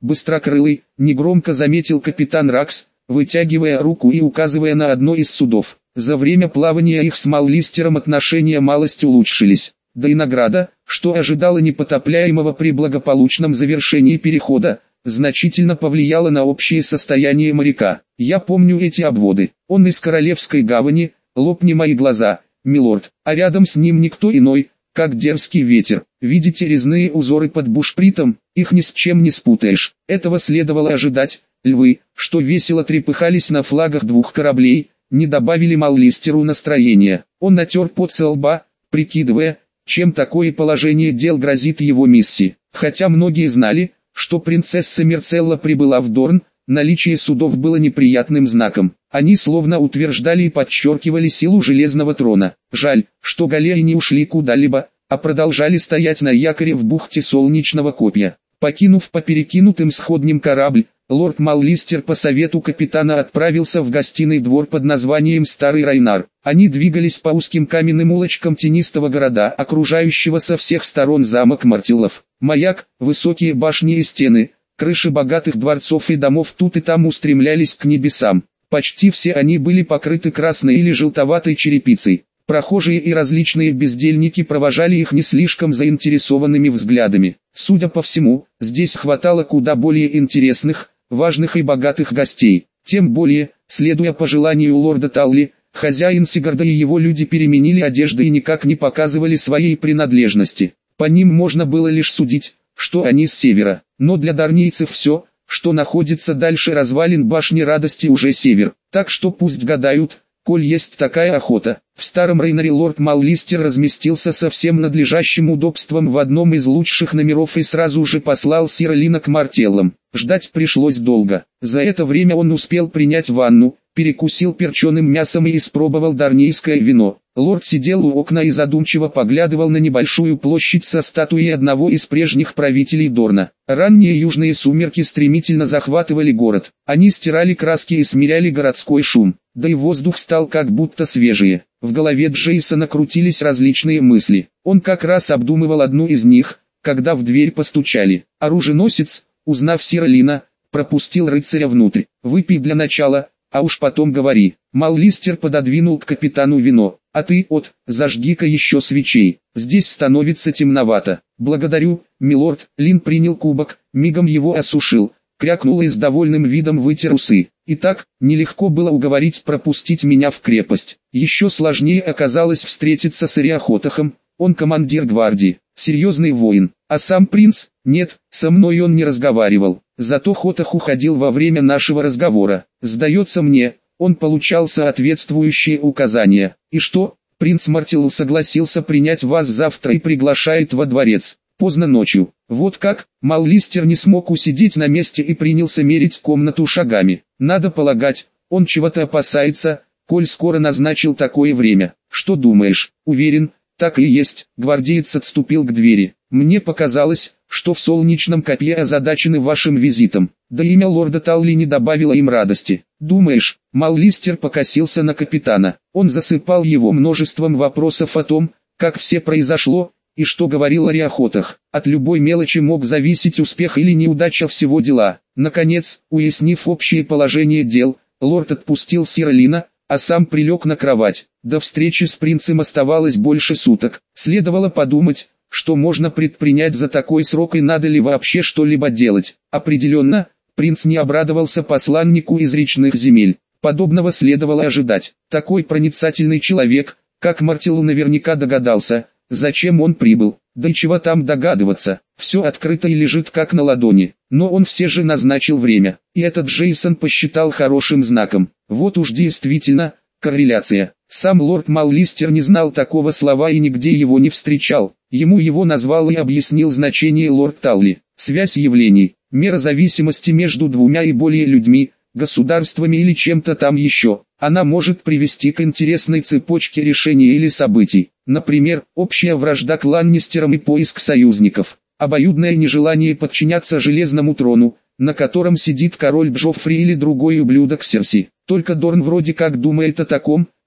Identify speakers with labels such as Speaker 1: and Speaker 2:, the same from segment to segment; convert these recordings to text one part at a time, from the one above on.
Speaker 1: Быстрокрылый, негромко заметил капитан Ракс, вытягивая руку и указывая на одно из судов. За время плавания их с Маллистером отношения малость улучшились. Да и награда, что ожидала непотопляемого при благополучном завершении перехода, значительно повлияла на общее состояние моряка. Я помню эти обводы. Он из Королевской гавани, лопни мои глаза, милорд, а рядом с ним никто иной, как дерзкий ветер. Видите резные узоры под бушпритом, их ни с чем не спутаешь. Этого следовало ожидать. Львы, что весело трепыхались на флагах двух кораблей, не добавили Маллистеру настроения. Он натер пот со лба, прикидывая, чем такое положение дел грозит его миссии. Хотя многие знали, что принцесса Мерцелла прибыла в Дорн, наличие судов было неприятным знаком. Они словно утверждали и подчеркивали силу Железного Трона. Жаль, что галеи не ушли куда-либо, а продолжали стоять на якоре в бухте Солнечного Копья. Покинув по перекинутым сходням корабль, лорд Маллистер по совету капитана отправился в гостиный двор под названием Старый Райнар. Они двигались по узким каменным улочкам тенистого города, окружающего со всех сторон замок Мартиллов. Маяк, высокие башни и стены, крыши богатых дворцов и домов тут и там устремлялись к небесам. Почти все они были покрыты красной или желтоватой черепицей. Прохожие и различные бездельники провожали их не слишком заинтересованными взглядами. Судя по всему, здесь хватало куда более интересных, важных и богатых гостей. Тем более, следуя пожеланию лорда Талли, хозяин Сигарда и его люди переменили одежды и никак не показывали своей принадлежности. По ним можно было лишь судить, что они с севера. Но для дарнийцев все, что находится дальше развалин башни радости, уже север. Так что пусть гадают, коль есть такая охота. В Старом Рейнаре лорд Маллистер разместился со всем надлежащим удобством в одном из лучших номеров и сразу же послал сира Лина к Мартеллам. Ждать пришлось долго. За это время он успел принять ванну, перекусил перченым мясом и испробовал дарнийское вино. Лорд сидел у окна и задумчиво поглядывал на небольшую площадь со статуей одного из прежних правителей Дорна. Ранние южные сумерки стремительно захватывали город. Они стирали краски и смиряли городской шум. Да и воздух стал как будто свежее. В голове Джейсона крутились различные мысли. Он как раз обдумывал одну из них, когда в дверь постучали. Оруженосец, узнав сира Лина, пропустил рыцаря внутрь. «Выпей для начала, а уж потом говори». Маллистер пододвинул к капитану вино. «А ты, зажги-ка еще свечей, здесь становится темновато». «Благодарю, милорд». Лин принял кубок, мигом его осушил, крякнул и с довольным видом вытер усы. «Итак, нелегко было уговорить пропустить меня в крепость. Еще сложнее оказалось встретиться с Ариахотахом, он командир гвардии, серьезный воин, а сам принц, нет, со мной он не разговаривал. Зато Хотах уходил во время нашего разговора. Сдается мне, он получал соответствующие указания. И что, принц Мартилл согласился принять вас завтра и приглашает во дворец, поздно ночью». Вот как. Маллистер не смог усидеть на месте и принялся мерить комнату шагами. Надо полагать, он чего-то опасается, коль скоро назначил такое время. Что думаешь? Уверен, так и есть. Гвардеец отступил к двери. Мне показалось, что в Солнечном Копье озадачены вашим визитом. Да имя лорда Талли не добавило им радости. Думаешь? Маллистер покосился на капитана. Он засыпал его множеством вопросов о том, как все произошло, и что говорил о Ариахотах. От любой мелочи мог зависеть успех или неудача всего дела. Наконец, уяснив общее положение дел, лорд отпустил сира Лина, а сам прилег на кровать. До встречи с принцем оставалось больше суток. Следовало подумать, что можно предпринять за такой срок и надо ли вообще что-либо делать. Определенно, принц не обрадовался посланнику из речных земель. Подобного следовало ожидать. Такой проницательный человек, как Мартилл, наверняка догадался, зачем он прибыл. Да и чего там догадываться, все открыто и лежит как на ладони. Но он все же назначил время, и этот Джейсон посчитал хорошим знаком. Вот уж действительно, корреляция. Сам лорд Маллистер не знал такого слова и нигде его не встречал. Ему его назвал и объяснил значение лорд Талли. Связь явлений, мера зависимости между двумя и более людьми, государствами или чем-то там еще. Она может привести к интересной цепочке решений или событий. Например, общая вражда к Ланнистерам и поиск союзников. Обоюдное нежелание подчиняться Железному Трону, на котором сидит король Джоффри или другой ублюдок Серси. Только Дорн вроде как думает о таком,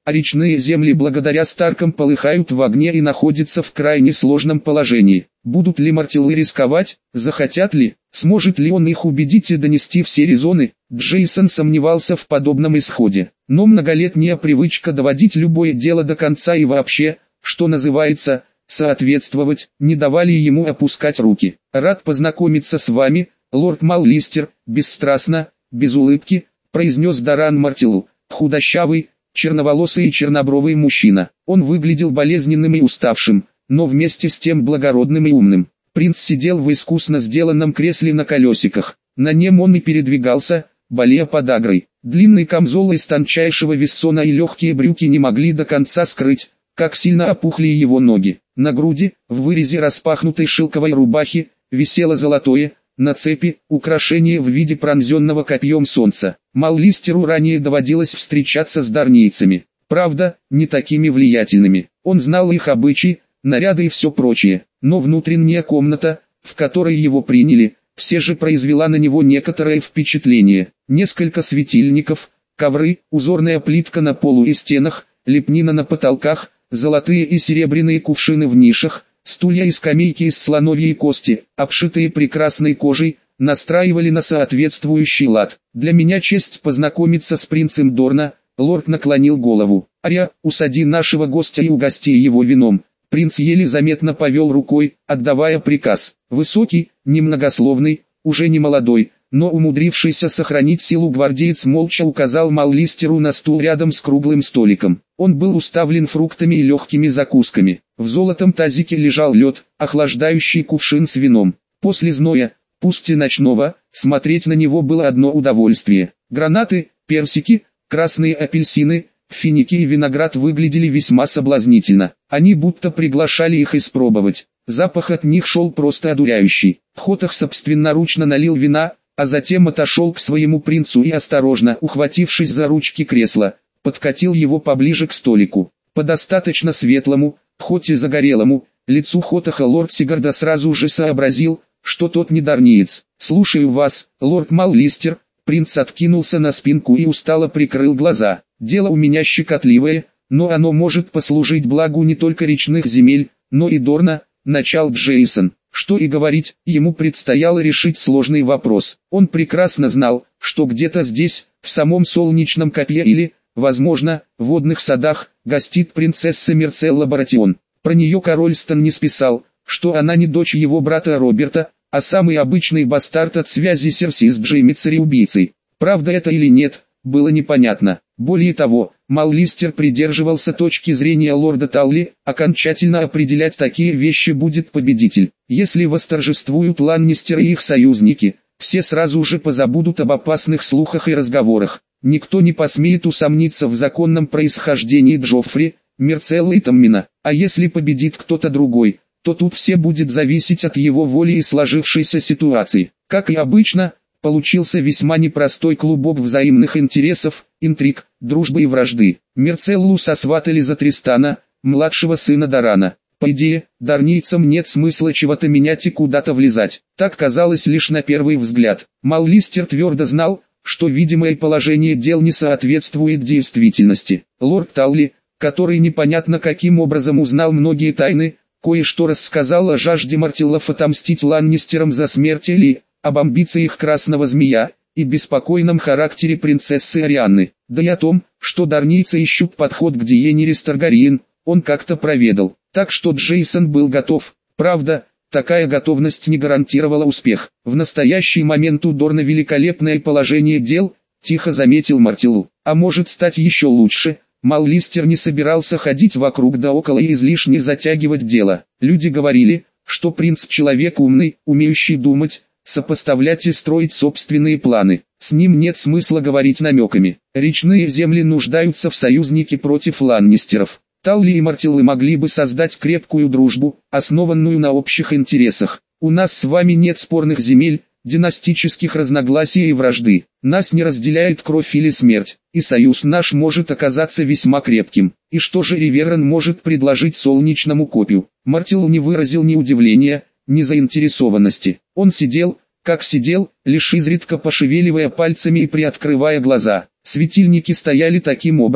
Speaker 1: а речные земли благодаря Старкам полыхают в огне и находятся в крайне сложном положении. Будут ли Мартиллы рисковать, захотят ли, сможет ли он их убедить и донести все резоны? Джейсон сомневался в подобном исходе, но многолетняя привычка доводить любое дело до конца и вообще, что называется, соответствовать, не давали ему опускать руки. «Рад познакомиться с вами, лорд Маллистер», бесстрастно, без улыбки, произнес Даран Мартиллу, худощавый, черноволосый и чернобровый мужчина. Он выглядел болезненным и уставшим, но вместе с тем благородным и умным. Принц сидел в искусно сделанном кресле на колесиках. На нем он и передвигался, болея подагрой. Длинный камзол из тончайшего вессона и легкие брюки не могли до конца скрыть, как сильно опухли его ноги. На груди, в вырезе распахнутой шелковой рубахи, висело золотое, на цепи, украшение в виде пронзенного копьем солнца. Маллистеру ранее доводилось встречаться с дарнийцами. Правда, не такими влиятельными. Он знал их обычаи, наряды и все прочее. Но внутренняя комната, в которой его приняли, все же произвела на него некоторое впечатление. Несколько светильников, ковры, узорная плитка на полу и стенах, лепнина на потолках, золотые и серебряные кувшины в нишах, стулья и скамейки из слоновьей кости, обшитые прекрасной кожей, настраивали на соответствующий лад. «Для меня честь познакомиться с принцем Дорна», — лорд наклонил голову. «Ария, усади нашего гостя и угости его вином». Принц еле заметно повел рукой, отдавая приказ. Высокий, немногословный, уже не молодой, но умудрившийся сохранить силу гвардеец молча указал Маллистеру на стул рядом с круглым столиком. Он был уставлен фруктами и легкими закусками. В золотом тазике лежал лед, охлаждающий кувшин с вином. После зноя, пусть и ночного, смотреть на него было одно удовольствие. Гранаты, персики, красные апельсины, финики и виноград выглядели весьма соблазнительно. Они будто приглашали их испробовать. Запах от них шел просто одуряющий. Хотах собственноручно налил вина, а затем отошел к своему принцу и осторожно, ухватившись за ручки кресла, подкатил его поближе к столику. По достаточно светлому, хоть и загорелому, лицу Хотаха лорд Сигарда сразу же сообразил, что тот не дарниец. «Слушаю вас, лорд Маллистер». Принц откинулся на спинку и устало прикрыл глаза. «Дело у меня щекотливое, но оно может послужить благу не только речных земель, но и Дорна», — начал Джейсон. Что и говорить, ему предстояло решить сложный вопрос. Он прекрасно знал, что где-то здесь, в самом Солнечном Копье или, возможно, в водных садах, гостит принцесса Мерцелла Баратион. Про нее король Стан не списал, что она не дочь его брата Роберта, а самый обычный бастард от связи Серси с Джейми цареубийцей. Правда это или нет, было непонятно. Более того, Маллистер придерживался точки зрения лорда Талли, окончательно определять такие вещи будет победитель. Если восторжествуют Ланнистеры и их союзники, все сразу же позабудут об опасных слухах и разговорах. Никто не посмеет усомниться в законном происхождении Джоффри, Мерцеллы и Таммина. А если победит кто-то другой, то тут все будет зависеть от его воли и сложившейся ситуации. Как и обычно, получился весьма непростой клубок взаимных интересов, интриг, дружбы и вражды. Мерцеллу сосватали за Тристана, младшего сына Дарана. По идее, дарнийцам нет смысла чего-то менять и куда-то влезать. Так казалось лишь на первый взгляд. Маллистер твердо знал, что видимое положение дел не соответствует действительности. Лорд Талли, который непонятно каким образом узнал многие тайны, кое-что рассказал о жажде Мартиллов отомстить Ланнистерам за смерть Эли, об амбициях Красного Змея и беспокойном характере принцессы Арианны, да и о том, что дарнийцы ищут подход к Диенерис Таргариен, он как-то проведал. Так что Джейсон был готов. Правда, такая готовность не гарантировала успех. В настоящий момент у Дорна великолепное положение дел, тихо заметил Мартиллу. А может стать еще лучше. Маллистер не собирался ходить вокруг да около и излишне затягивать дело. Люди говорили, что принц человек умный, умеющий думать, сопоставлять и строить собственные планы. С ним нет смысла говорить намеками. Речные земли нуждаются в союзнике против Ланнистеров. Талли и Мартиллы могли бы создать крепкую дружбу, основанную на общих интересах. У нас с вами нет спорных земель, династических разногласий и вражды. Нас не разделяет кровь или смерть, и союз наш может оказаться весьма крепким. И что же Риверен может предложить Солнечному Копью? Мартилл не выразил ни удивления, ни заинтересованности. Он сидел, как сидел, лишь изредка пошевеливая пальцами и приоткрывая глаза. Светильники стояли таким образом,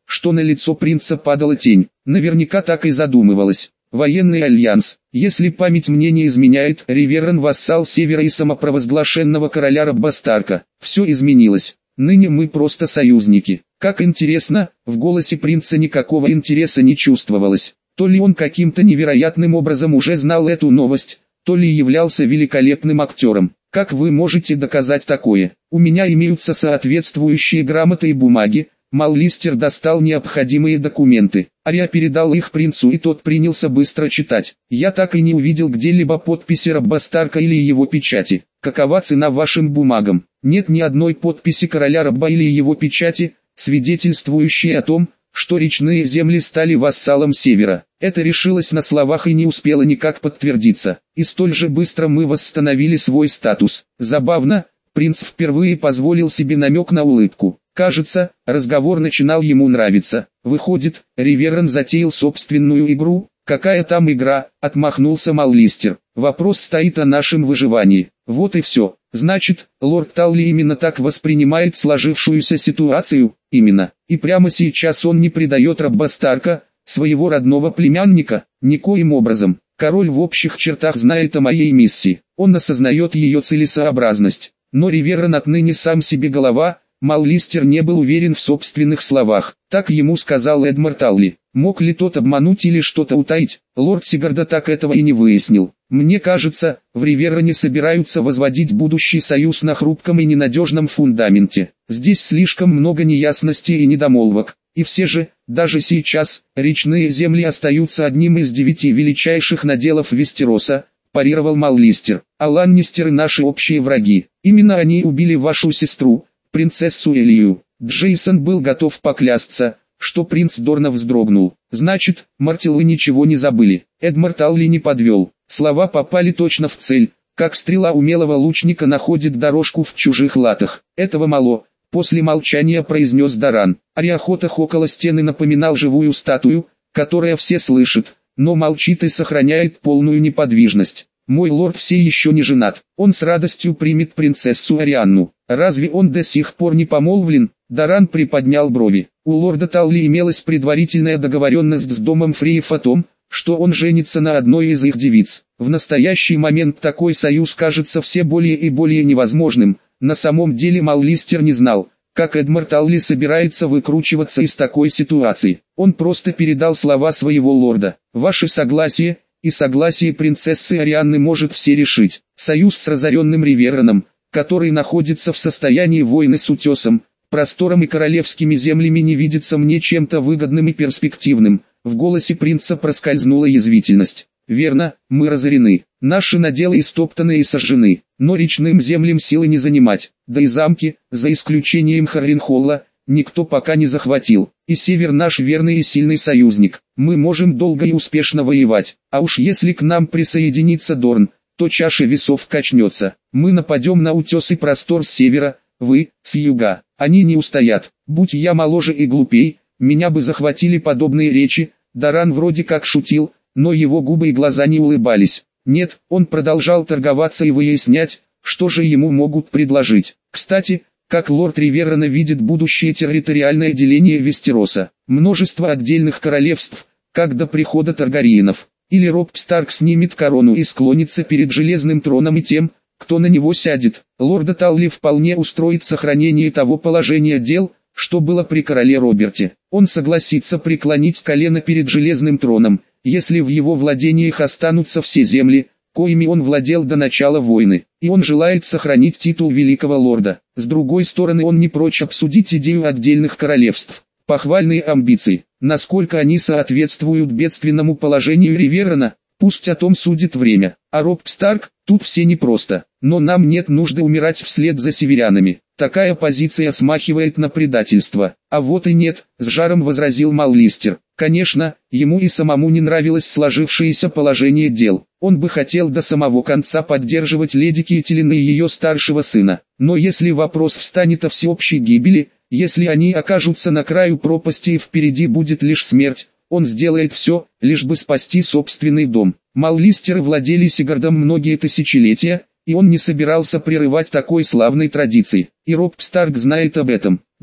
Speaker 1: что на лицо принца падала тень. Наверняка так и задумывалась. Военный альянс. Если память мне не изменяет, Риверран вассал Севера и самопровозглашенного короля Роббастарка. Все изменилось. Ныне мы просто союзники. Как интересно, в голосе принца никакого интереса не чувствовалось. То ли он каким-то невероятным образом уже знал эту новость, то ли являлся великолепным актером. Как вы можете доказать такое? У меня имеются соответствующие грамоты и бумаги. Маллистер достал необходимые документы. Ария передал их принцу, и тот принялся быстро читать. Я так и не увидел где-либо подписи Роббастарка или его печати. Какова цена вашим бумагам? Нет ни одной подписи короля Робба или его печати, свидетельствующей о том, что речные земли стали вассалом Севера. Это решилось на словах и не успело никак подтвердиться. И столь же быстро мы восстановили свой статус. Забавно, принц впервые позволил себе намек на улыбку. Кажется, разговор начинал ему нравиться. Выходит, Риверран затеял собственную игру. Какая там игра, отмахнулся Маллистер. Вопрос стоит о нашем выживании. Вот и все. Значит, лорд Талли именно так воспринимает сложившуюся ситуацию. Именно. И прямо сейчас он не предает Роббастарка, своего родного племянника, никоим образом. Король в общих чертах знает о моей миссии. Он осознает ее целесообразность. Но Риверран отныне сам себе голова. Маллистер не был уверен в собственных словах. Так ему сказал Эдмар Талли. Мог ли тот обмануть или что-то утаить? Лорд Сигарда так этого и не выяснил. Мне кажется, в Риверране собираются возводить будущий союз на хрупком и ненадежном фундаменте. Здесь слишком много неясностей и недомолвок. И все же, даже сейчас, речные земли остаются одним из 9 величайших наделов Вестероса, парировал Маллистер. А Ланнистеры наши общие враги. Именно они убили вашу сестру, принцессу Элию. Джейсон был готов поклясться, что принц Дорна вздрогнул. Значит, Мартиллы ничего не забыли. Эдмар Талли не подвел. Слова попали точно в цель, как стрела умелого лучника находит дорожку в чужих латах. Этого мало. После молчания произнес Даран. Ариохотах около стены напоминал живую статую, которая все слышит, но молчит и сохраняет полную неподвижность. Мой лорд все еще не женат. Он с радостью примет принцессу Арианну. Разве он до сих пор не помолвлен? Даран приподнял брови. У лорда Талли имелась предварительная договоренность с домом Фреев о том, что он женится на одной из их девиц. В настоящий момент такой союз кажется все более и более невозможным. На самом деле Маллистер не знал, как Эдмар Талли собирается выкручиваться из такой ситуации. Он просто передал слова своего лорда. Ваше согласие и согласие принцессы Арианны может все решить. Союз с разоренным Риверраном, который находится в состоянии войны с Утесом, простором и королевскими землями, не видится мне чем-то выгодным и перспективным. В голосе принца проскользнула язвительность. Верно, мы разорены. Наши наделы истоптаны и сожжены. Но речным землям силы не занимать. Да и замки, за исключением Харренхолла, никто пока не захватил. И Север наш верный и сильный союзник. Мы можем долго и успешно воевать. А уж если к нам присоединится Дорн, то чаша весов качнется. Мы нападем на утес и простор с севера, вы, с юга. Они не устоят. Будь я моложе и глупей, меня бы захватили подобные речи. Даран вроде как шутил, но его губы и глаза не улыбались. Нет, он продолжал торговаться и выяснять, что же ему могут предложить. Кстати, как лорд Риверрана видит будущее территориальное деление Вестероса. Множество отдельных королевств, как до прихода Таргариенов. Или Роб Старк снимет корону и склонится перед железным троном и тем, кто на него сядет. Лорда Талли вполне устроит сохранение того положения дел, что было при короле Роберте. Он согласится преклонить колено перед железным троном, если в его владениях останутся все земли, коими он владел до начала войны, и он желает сохранить титул великого лорда. С другой стороны, он не прочь обсудить идею отдельных королевств. Похвальные амбиции, насколько они соответствуют бедственному положению Риверрана, пусть о том судит время. А Роб Старк, тут все непросто, но нам нет нужды умирать вслед за северянами. Такая позиция смахивает на предательство. А вот и нет, с жаром возразил Маллистер. Конечно, ему и самому не нравилось сложившееся положение дел. Он бы хотел до самого конца поддерживать леди Китилин и ее старшего сына. Но если вопрос встанет о всеобщей гибели, если они окажутся на краю пропасти и впереди будет лишь смерть, он сделает все, лишь бы спасти собственный дом. Маллистеры владели Сигардом многие тысячелетия, и он не собирался прерывать такой славной традиции. И Роб Старк знает об этом.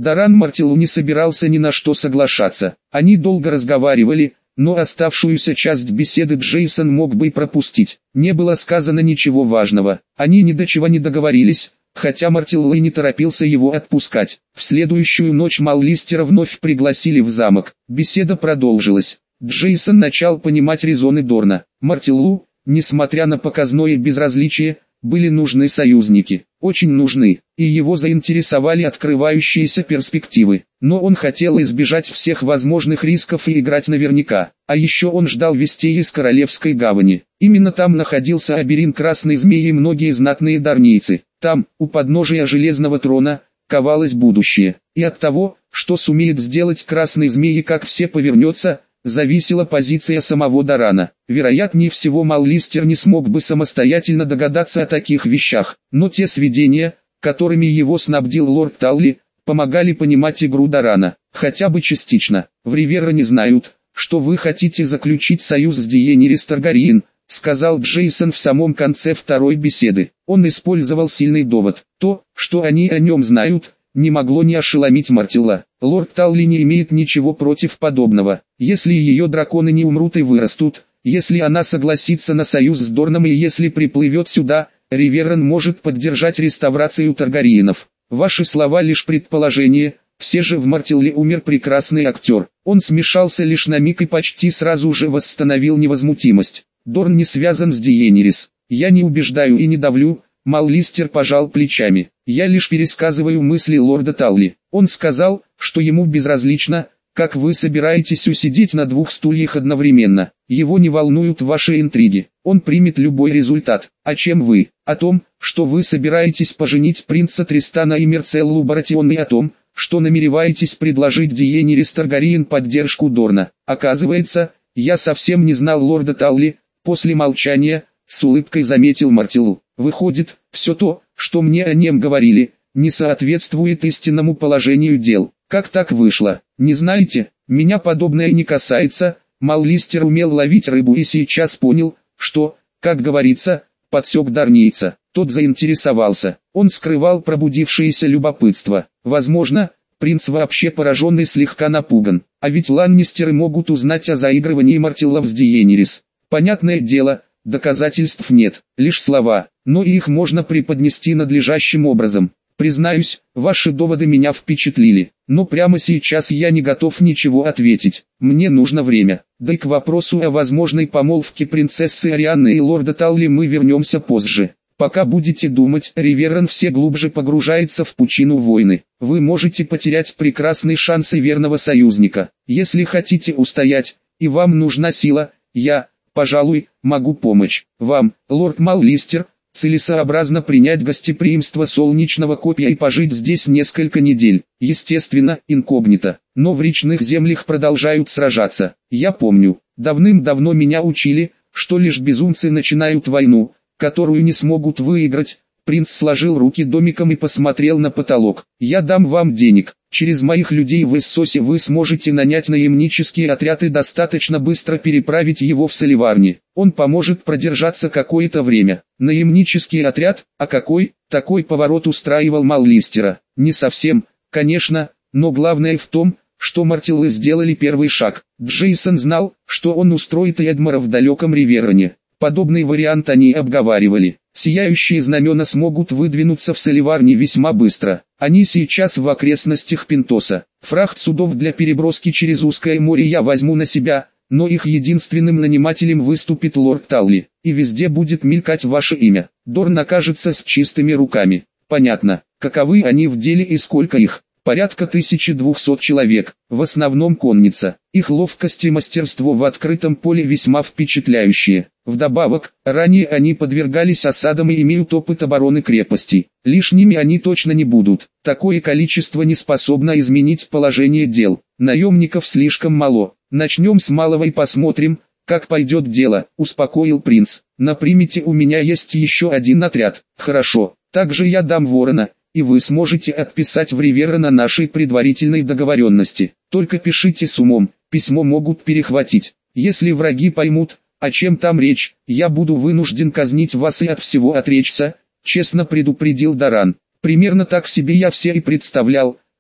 Speaker 1: Даран Мартиллу не собирался ни на что соглашаться. Они долго разговаривали, но оставшуюся часть беседы Джейсон мог бы и пропустить. Не было сказано ничего важного. Они ни до чего не договорились, хотя Мартилл и не торопился его отпускать. В следующую ночь Маллистера вновь пригласили в замок. Беседа продолжилась. Джейсон начал понимать резоны Дорна. Мартиллу, несмотря на показное безразличие, были нужны союзники, очень нужны, и его заинтересовали открывающиеся перспективы. Но он хотел избежать всех возможных рисков и играть наверняка. А еще он ждал вестей из Королевской гавани. Именно там находился Аберин Красной Змеи и многие знатные дарнийцы. Там, у подножия Железного Трона, ковалось будущее. И от того, что сумеет сделать Красной Змеи, как все повернется, зависела позиция самого Дарана. Вероятнее всего Маллистер не смог бы самостоятельно догадаться о таких вещах, но те сведения, которыми его снабдил лорд Талли, помогали понимать игру Дарана, хотя бы частично. В Риверне знают, что вы хотите заключить союз с Дейенерис Таргариен, сказал Джейсон в самом конце второй беседы. Он использовал сильный довод. То, что они о нем знают, не могло не ошеломить Мартилла. Лорд Талли не имеет ничего против подобного. Если ее драконы не умрут и вырастут, если она согласится на союз с Дорном и если приплывет сюда, Риверн может поддержать реставрацию Таргариенов. Ваши слова лишь предположение, все же в Мартилле умер прекрасный актер. Он смешался лишь на миг и почти сразу же восстановил невозмутимость. Дорн не связан с Дейенерис. Я не убеждаю и не давлю. Маллистер пожал плечами. Я лишь пересказываю мысли лорда Талли. Он сказал, что ему безразлично, как вы собираетесь усидеть на двух стульях одновременно. Его не волнуют ваши интриги. Он примет любой результат. А чем вы? О том, что вы собираетесь поженить принца Тристана и Мерцеллу Баратион, и о том, что намереваетесь предложить Дейенерис Таргариен поддержку Дорна. Оказывается, я совсем не знал лорда Талли. После молчания, с улыбкой заметил Мартиллу. Выходит, все то, что мне о нем говорили, не соответствует истинному положению дел. Как так вышло? Не знаете, меня подобное не касается. Маллистер умел ловить рыбу и сейчас понял, что, как говорится, подсек дарнийца. Тот заинтересовался. Он скрывал пробудившееся любопытство. Возможно, принц вообще поражен и слегка напуган. А ведь ланнистеры могут узнать о заигрывании Мартилла с Дейенерис. Понятное дело, доказательств нет, лишь слова, но их можно преподнести надлежащим образом. Признаюсь, ваши доводы меня впечатлили, но прямо сейчас я не готов ничего ответить. Мне нужно время. Да и к вопросу о возможной помолвке принцессы Арианны и лорда Талли мы вернемся позже. Пока будете думать, Риверн все глубже погружается в пучину войны. Вы можете потерять прекрасный шанс и верного союзника. Если хотите устоять, и вам нужна сила, я, пожалуй, могу помочь вам, лорд Маллистер. Целесообразно принять гостеприимство Солнечного Копья и пожить здесь несколько недель, естественно, инкогнито, но в речных землях продолжают сражаться. Я помню, давным-давно меня учили, что лишь безумцы начинают войну, которую не смогут выиграть. Принц сложил руки домиком и посмотрел на потолок. Я дам вам денег. Через моих людей в Иссосе вы сможете нанять наемнический отряд и достаточно быстро переправить его в Соливарни. Он поможет продержаться какое-то время. Наемнический отряд, а какой? Такой поворот устраивал Маллистера. Не совсем, конечно, но главное в том, что Мартиллы сделали первый шаг. Джейсон знал, что он устроит Эдмара в далеком Риверне. Подобный вариант они обговаривали. Сияющие знамена смогут выдвинуться в Соливарни весьма быстро. Они сейчас в окрестностях Пинтоса. Фрахт судов для переброски через узкое море я возьму на себя, но их единственным нанимателем выступит лорд Талли. И везде будет мелькать ваше имя. Дорн окажется с чистыми руками. Понятно, каковы они в деле и сколько их. Порядка 1200 человек, в основном конница. Их ловкость и мастерство в открытом поле весьма впечатляющие. Вдобавок, ранее они подвергались осадам и имеют опыт обороны крепостей. Лишними они точно не будут. Такое количество не способно изменить положение дел. Наемников слишком мало. Начнем с малого и посмотрим, как пойдет дело, успокоил принц. На примете у меня есть еще один отряд. Хорошо, также я дам ворона. И вы сможете отписать в Риверн о нашей предварительной договоренности. Только пишите с умом, письмо могут перехватить. Если враги поймут, о чем там речь, я буду вынужден казнить вас и от всего отречься, честно предупредил Даран. Примерно так себе я все и представлял,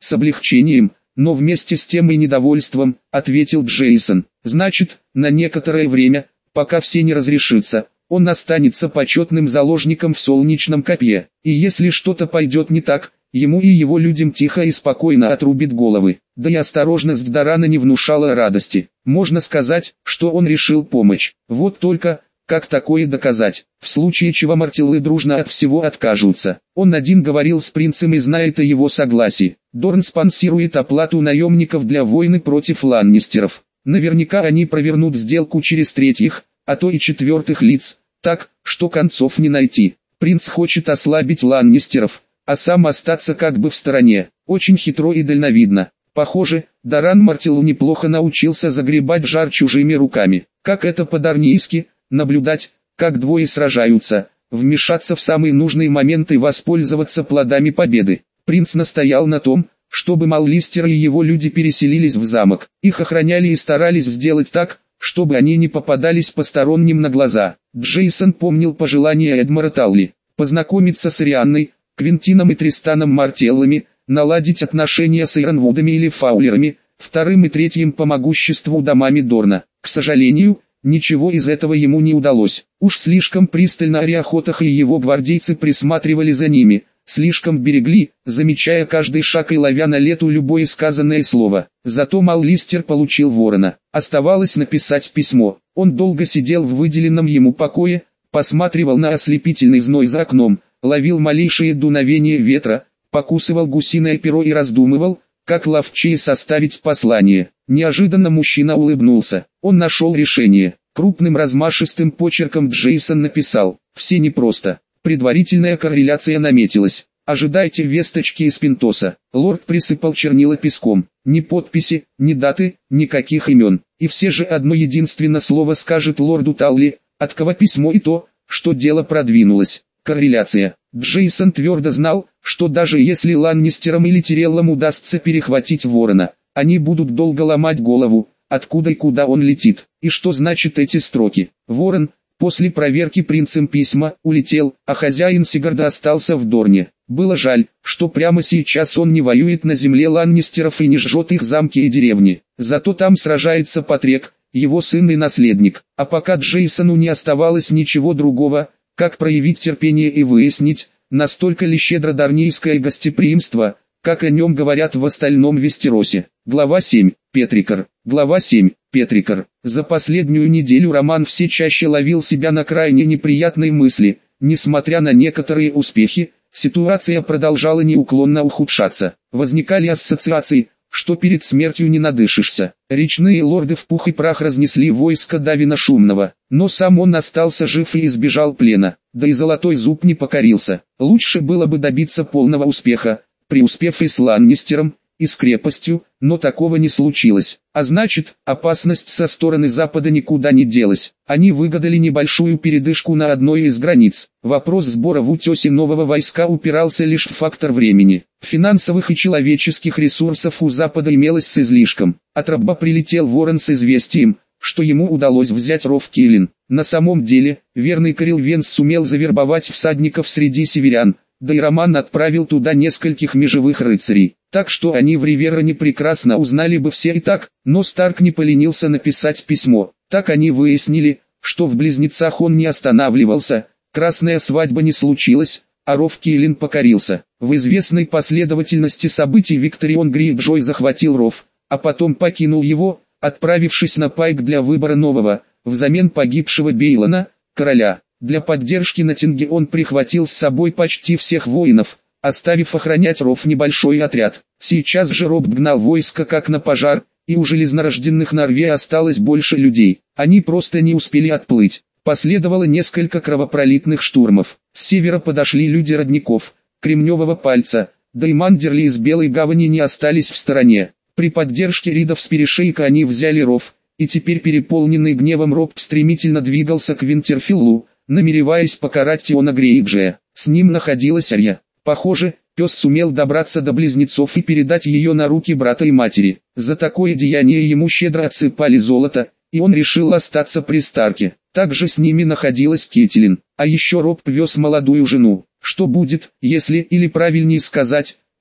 Speaker 1: с облегчением, но вместе с тем и недовольством, ответил Джейсон. Значит, на некоторое время, пока все не разрешится, он останется почетным заложником в солнечном копье, и если что-то пойдет не так, ему и его людям тихо и спокойно отрубит головы. Да и осторожность Дарана не внушала радости. Можно сказать, что он решил помочь. Вот только, как такое доказать? В случае чего мартиллы дружно от всего откажутся. Он один говорил с принцем и знает о его согласии. Дорн спонсирует оплату наемников для войны против ланнистеров. Наверняка они провернут сделку через третьих, а то и четвертых лиц, так, что концов не найти. Принц хочет ослабить ланнистеров, а сам остаться как бы в стороне. Очень хитро и дальновидно. Похоже, Даран Мартиллу неплохо научился загребать жар чужими руками. Как это по-дарнийски, наблюдать, как двое сражаются, вмешаться в самый нужный момент и воспользоваться плодами победы. Принц настоял на том, чтобы Маллистер и его люди переселились в замок. Их охраняли и старались сделать так, чтобы они не попадались посторонним на глаза. Джейсон помнил пожелания Эдмара Талли, познакомиться с Рианной, Квинтином и Тристаном Мартеллами, наладить отношения с Иронвудами или Фаулерами, вторым и третьим по могуществу домами Дорна. К сожалению, ничего из этого ему не удалось. Уж слишком пристально Ариохотах и его гвардейцы присматривали за ними, слишком берегли, замечая каждый шаг и ловя на лету любое сказанное слово. Зато Маллистер получил ворона. Оставалось написать письмо. Он долго сидел в выделенном ему покое, посматривал на ослепительный зной за окном, ловил малейшее дуновение ветра, покусывал гусиное перо и раздумывал, как ловчее составить послание. Неожиданно мужчина улыбнулся. Он нашел решение. Крупным размашистым почерком Джейсон написал: «Все непросто. Предварительная корреляция наметилась. Ожидайте весточки из Пинтоса». Лорд присыпал чернила песком. Ни подписи, ни даты, никаких имен. И все же одно единственное слово скажет лорду Талли, от кого письмо и то, что дело продвинулось. Корреляция. Джейсон твердо знал, что даже если Ланнистерам или Тиреллам удастся перехватить ворона, они будут долго ломать голову, откуда и куда он летит. И что значит эти строки? Ворон, после проверки принцем письма, улетел, а хозяин Сигарда остался в Дорне. Было жаль, что прямо сейчас он не воюет на земле Ланнистеров и не жжет их замки и деревни. Зато там сражается Патрек, его сын и наследник. А пока Джейсону не оставалось ничего другого, как проявить терпение и выяснить, настолько ли щедро дарнийское гостеприимство, как о нем говорят в остальном Вестеросе. Глава 7. Петрикор. Глава 7. Петрикор. За последнюю неделю Роман все чаще ловил себя на крайне неприятной мысли. Несмотря на некоторые успехи, ситуация продолжала неуклонно ухудшаться. Возникали ассоциации, что перед смертью не надышишься. Речные лорды в пух и прах разнесли войско Давина Шумного, но сам он остался жив и избежал плена, да и Золотой Зуб не покорился. Лучше было бы добиться полного успеха, преуспев и с Ланнистером, и с крепостью, но такого не случилось. А значит, опасность со стороны запада никуда не делась. Они выгадали небольшую передышку на одной из границ. Вопрос сбора в утесе нового войска упирался лишь в фактор времени. Финансовых и человеческих ресурсов у запада имелось с излишком. От Рабба прилетел ворон с известием, что ему удалось взять ров Килин. На самом деле, верный Карил Венс сумел завербовать всадников среди северян, да и Роман отправил туда нескольких межевых рыцарей. Так что они в Ривероне прекрасно узнали бы все и так, но Старк не поленился написать письмо. Так они выяснили, что в Близнецах он не останавливался, красная свадьба не случилась, а ров Килин покорился. В известной последовательности событий Викторион Грейджой захватил ров, а потом покинул его, отправившись на Пайк для выбора нового, взамен погибшего Бейлона, короля. Для поддержки на Тинге он прихватил с собой почти всех воинов, оставив охранять ров небольшой отряд. Сейчас же Роб гнал войско как на пожар, и у железнорожденных Норве осталось больше людей. Они просто не успели отплыть. Последовало несколько кровопролитных штурмов. С севера подошли люди родников, Кремневого пальца, да и Мандерли из Белой Гавани не остались в стороне. При поддержке ридов с перешейка они взяли ров, и теперь переполненный гневом Роб стремительно двигался к Винтерфиллу, намереваясь покарать Тиона Грейджия. С ним находилась Арья. Похоже, пес сумел добраться до близнецов и передать ее на руки брата и матери. За такое деяние ему щедро отсыпали золото, и он решил остаться при Старке. Также с ними находилась Кетелин, а еще Роб вез молодую жену. Что будет, если, или правильнее сказать,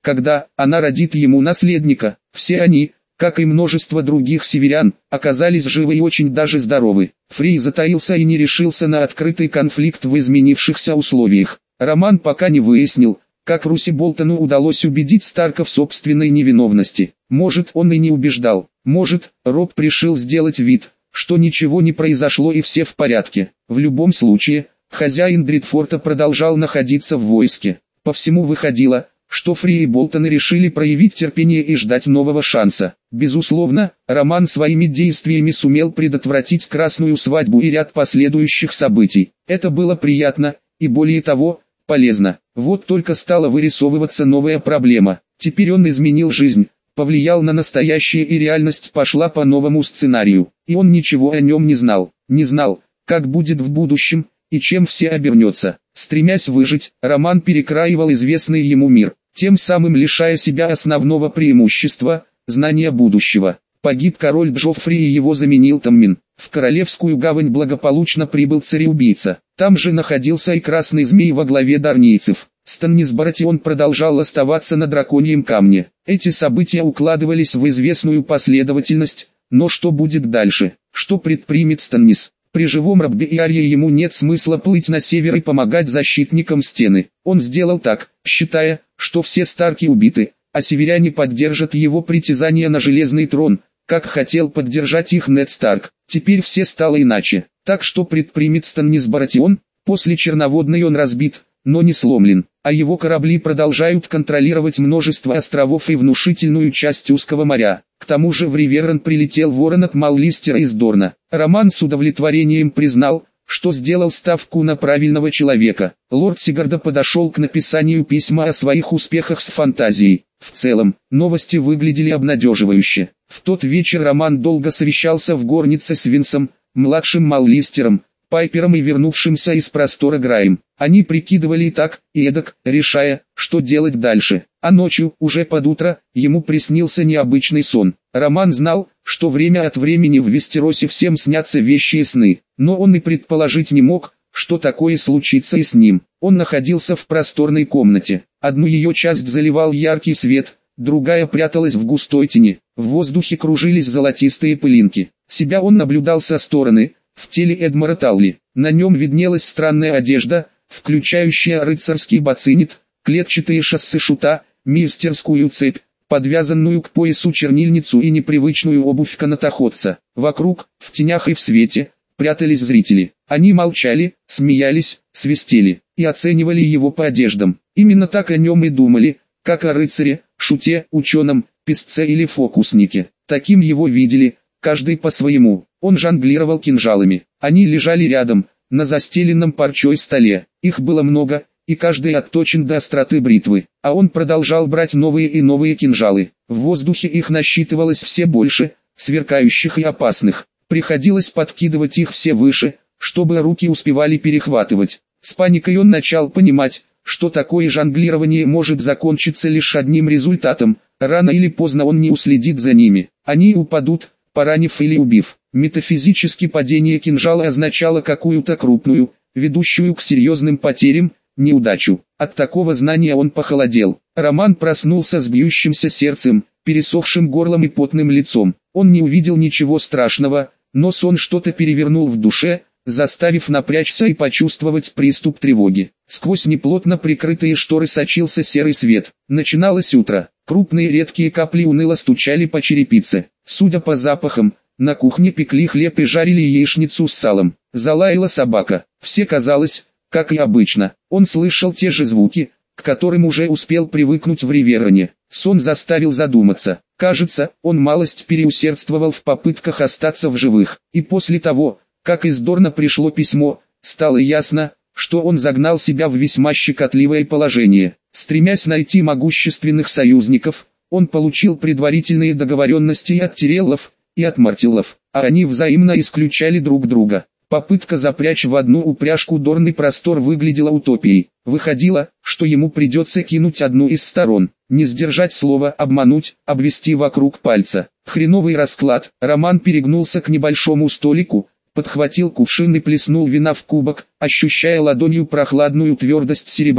Speaker 1: когда она родит ему наследника. Все они, как и множество других северян, оказались живы и очень даже здоровы. Фрей затаился и не решился на открытый конфликт в изменившихся условиях. Роман пока не выяснил, как Руси Болтону удалось убедить Старка в собственной невиновности. Может, он и не убеждал. Может, Роб решил сделать вид, что ничего не произошло и все в порядке. В любом случае, хозяин Дритфорта продолжал находиться в войске. По всему выходило, что Фри и Болтоны решили проявить терпение и ждать нового шанса. Безусловно, Роман своими действиями сумел предотвратить красную свадьбу и ряд последующих событий. Это было приятно, и более того, полезно. Вот только стала вырисовываться новая проблема. Теперь он изменил жизнь, повлиял на настоящее, и реальность пошла по новому сценарию. И он ничего о нем не знал. Не знал, как будет в будущем, и чем все обернется. Стремясь выжить, Роман перекраивал известный ему мир, тем самым лишая себя основного преимущества – знания будущего. Погиб король Джоффри и его заменил Таммин. В Королевскую гавань благополучно прибыл цареубийца. Там же находился и Красный Змей во главе дарнийцев. Станнис Баратион продолжал оставаться на Драконьем камне. Эти события укладывались в известную последовательность, но что будет дальше? Что предпримет Станнис? При живом Робби и Арье ему нет смысла плыть на север и помогать защитникам стены. Он сделал так, считая, что все Старки убиты, а северяне поддержат его притязание на Железный трон, как хотел поддержать их Нед Старк. Теперь все стало иначе. Так что предпримет Станнис Баратион? После Черноводной он разбит, но не сломлен, а его корабли продолжают контролировать множество островов и внушительную часть узкого моря. К тому же в Риверрен прилетел ворон от Маллистера из Дорна. Роман с удовлетворением признал, что сделал ставку на правильного человека. Лорд Сигарда подошел к написанию письма о своих успехах с фантазией. В целом, новости выглядели обнадеживающе. В тот вечер Роман долго совещался в горнице с Винсом, младшим Маллистером, Пайпером и вернувшимся из простора Граем. Они прикидывали и так, и эдак, решая, что делать дальше. А ночью, уже под утро, ему приснился необычный сон. Роман знал, что время от времени в Вестеросе всем снятся вещи и сны, но он и предположить не мог, что такое случится и с ним. Он находился в просторной комнате. Одну ее часть заливал яркий свет, другая пряталась в густой тени. В воздухе кружились золотистые пылинки. Себя он наблюдал со стороны, в теле Эдмара Талли. На нем виднелась странная одежда, включающая рыцарский бацинет, клетчатые шоссе шута, мистерскую цепь, подвязанную к поясу чернильницу и непривычную обувь канатоходца. Вокруг, в тенях и в свете, прятались зрители. Они молчали, смеялись, свистели и оценивали его по одеждам. Именно так о нем и думали, как о рыцаре, шуте, ученом, песце или фокуснике. Таким его видели, каждый по-своему. Он жонглировал кинжалами. Они лежали рядом, на застеленном парчой столе. Их было много, и каждый отточен до остроты бритвы. А он продолжал брать новые и новые кинжалы. В воздухе их насчитывалось все больше, сверкающих и опасных. Приходилось подкидывать их все выше, чтобы руки успевали перехватывать. С паникой он начал понимать, что такое жонглирование может закончиться лишь одним результатом. Рано или поздно он не уследит за ними. Они упадут, поранив или убив. Метафизически падение кинжала означало какую-то крупную, ведущую к серьезным потерям, неудачу. От такого знания он похолодел. Роман проснулся с бьющимся сердцем, пересохшим горлом и потным лицом. Он не увидел ничего страшного, но сон что-то перевернул в душе, заставив напрячься и почувствовать приступ тревоги. Сквозь неплотно прикрытые шторы сочился серый свет. Начиналось утро. Крупные редкие капли уныло стучали по черепице. Судя по запахам, на кухне пекли хлеб и жарили яичницу с салом. Залаяла собака. Все казалось, как и обычно. Он слышал те же звуки, к которым уже успел привыкнуть в Риверроне. Сон заставил задуматься. Кажется, он малость переусердствовал в попытках остаться в живых. И после того, как из Дорна пришло письмо, стало ясно, что он загнал себя в весьма щекотливое положение. Стремясь найти могущественных союзников, он получил предварительные договоренности и от Тиреллов, и от Мартиллов, а они взаимно исключали друг друга. Попытка запрячь в одну упряжку Дорн и Простор выглядела утопией. Выходило, что ему придется кинуть одну из сторон, не сдержать слова, обмануть, обвести вокруг пальца. Хреновый расклад. Роман перегнулся к небольшому столику, подхватил кувшин и плеснул вина в кубок, ощущая ладонью прохладную твердость серебра.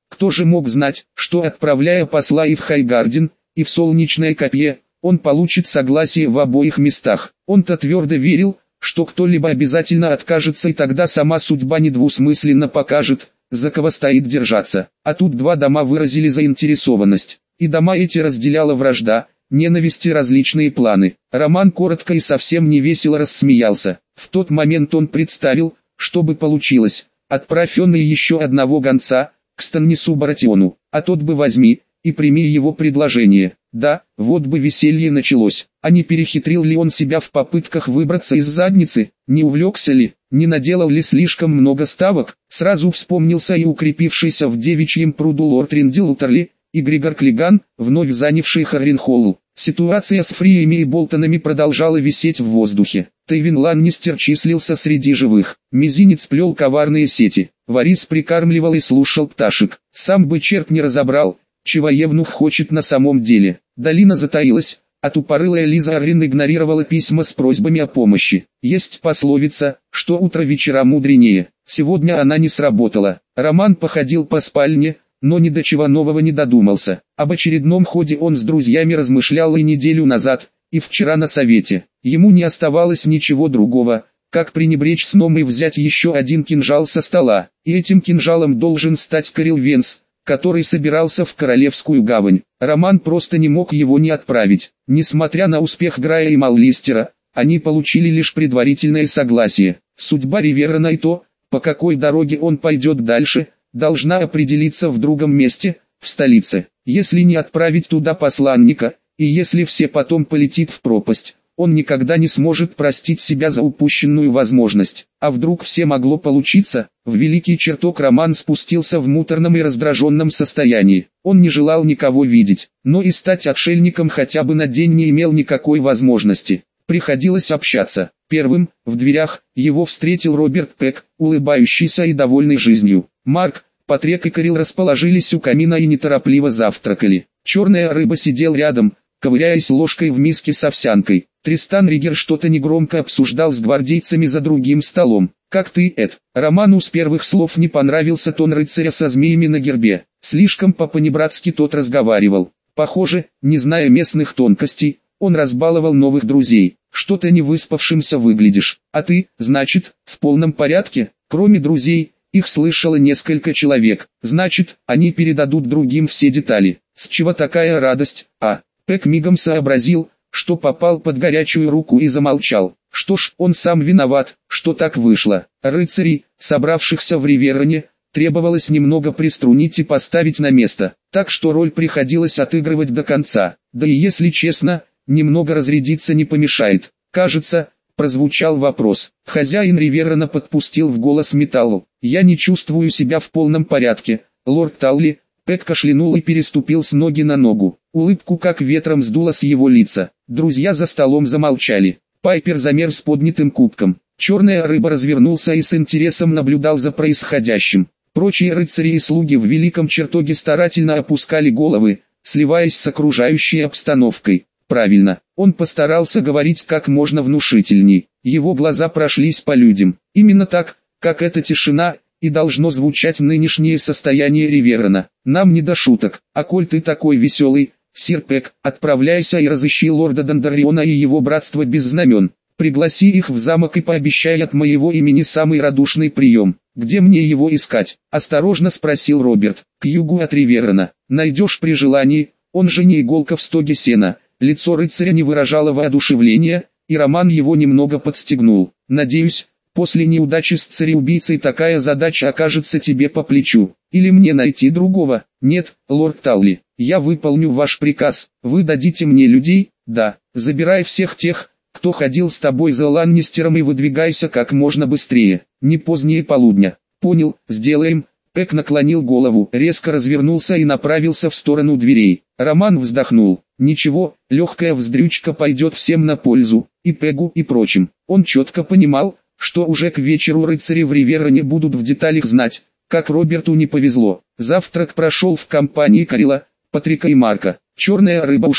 Speaker 1: Кто же мог знать, что отправляя посла и в Хайгарден, и в Солнечное копье, он получит согласие в обоих местах. Он-то твердо верил, что кто-либо обязательно откажется, и тогда сама судьба недвусмысленно покажет, за кого стоит держаться. А тут два дома выразили заинтересованность, и дома эти разделяла вражда, ненависть и различные планы. Роман коротко и совсем невесело рассмеялся. В тот момент он представил, что бы получилось, отправь он и еще одного гонца к Станнису Баратиону, а тот бы возьми и прими его предложение. Да, вот бы веселье началось. А не перехитрил ли он себя в попытках выбраться из задницы, не увлекся ли, не наделал ли слишком много ставок? Сразу вспомнился и укрепившийся в девичьем пруду лорд Риндил Утерли, и Григор Клиган, вновь занявший Харренхолл. Ситуация с Фриями и Болтонами продолжала висеть в воздухе. Тywin Ланнистер числился среди живых. Мизинец плел коварные сети. Варис прикармливал и слушал пташек. Сам бы черт не разобрал, чего Евнух хочет на самом деле. Долина затаилась, а тупорылая Лиза Аррин игнорировала письма с просьбами о помощи. Есть пословица, что утро вечера мудренее. Сегодня она не сработала. Роман походил по спальне, но ни до чего нового не додумался. Об очередном ходе он с друзьями размышлял и неделю назад, и вчера на совете. Ему не оставалось ничего другого, как пренебречь сном и взять еще один кинжал со стола. И этим кинжалом должен стать Корил Венс, который собирался в Королевскую гавань. Роман просто не мог его не отправить. Несмотря на успех Грая и Маллистера, они получили лишь предварительное согласие. Судьба Риверона и то, по какой дороге он пойдет дальше, должна определиться в другом месте, в столице. Если не отправить туда посланника, и если все потом полетит в пропасть, он никогда не сможет простить себя за упущенную возможность. А вдруг все могло получиться? В Великий Чертог Роман спустился в муторном и раздраженном состоянии. Он не желал никого видеть, но и стать отшельником хотя бы на день не имел никакой возможности. Приходилось общаться. Первым, в дверях, его встретил Роберт Пек, улыбающийся и довольный жизнью. Марк, Патрик и Корил расположились у камина и неторопливо завтракали. Черная рыба сидел рядом, ковыряясь ложкой в миске с овсянкой. Тристан Ригер что-то негромко обсуждал с гвардейцами за другим столом. «Как ты, Эд?» Роману с первых слов не понравился тон рыцаря со змеями на гербе. Слишком по-понебратски тот разговаривал. Похоже, не зная местных тонкостей, он разбаловал новых друзей. «Что-то невыспавшимся выглядишь. А ты, значит, в полном порядке?» Кроме друзей, их слышало несколько человек. Значит, они передадут другим все детали. С чего такая радость? Пек мигом сообразил, что попал под горячую руку и замолчал. Что ж, он сам виноват, что так вышло. Рыцарей, собравшихся в Ривероне, требовалось немного приструнить и поставить на место. Так что роль приходилось отыгрывать до конца. Да и если честно, немного разрядиться не помешает. Кажется, прозвучал вопрос. Хозяин Риверона подпустил в голос металлу. «Я не чувствую себя в полном порядке, лорд Талли». Пек кашлянул и переступил с ноги на ногу. Улыбку как ветром сдуло с его лица. Друзья за столом замолчали. Пайпер замер с поднятым кубком. Черная рыба развернулся и с интересом наблюдал за происходящим. Прочие рыцари и слуги в Великом Чертоге старательно опускали головы, сливаясь с окружающей обстановкой. Правильно, он постарался говорить как можно внушительней. Его глаза прошлись по людям. Именно так, как эта тишина, и должно звучать нынешнее состояние Риверона. Нам не до шуток. А коль ты такой веселый, сир Пек, отправляйся и разыщи лорда Дондарриона и его братство без знамен. Пригласи их в замок и пообещай от моего имени самый радушный прием. Где мне его искать? Осторожно спросил Роберт. К югу от Риверона. Найдешь при желании, он же не иголка в стоге сена. Лицо рыцаря не выражало воодушевления, и Роман его немного подстегнул. Надеюсь, после неудачи с цареубийцей такая задача окажется тебе по плечу. Или мне найти другого? Нет, лорд Талли, я выполню ваш приказ. Вы дадите мне людей? Да. Забирай всех тех, кто ходил с тобой за Ланнистером, и выдвигайся как можно быстрее. Не позднее полудня. Понял, сделаем. Пек наклонил голову, резко развернулся и направился в сторону дверей. Роман вздохнул. Ничего, легкая вздрючка пойдет всем на пользу, и Пегу, и прочим. Он четко понимал, что уже к вечеру рыцари в Ривероне будут в деталях знать, как Роберту не повезло. Завтрак прошел в компании Корила, Патрика и Марка. Черная рыба ушел.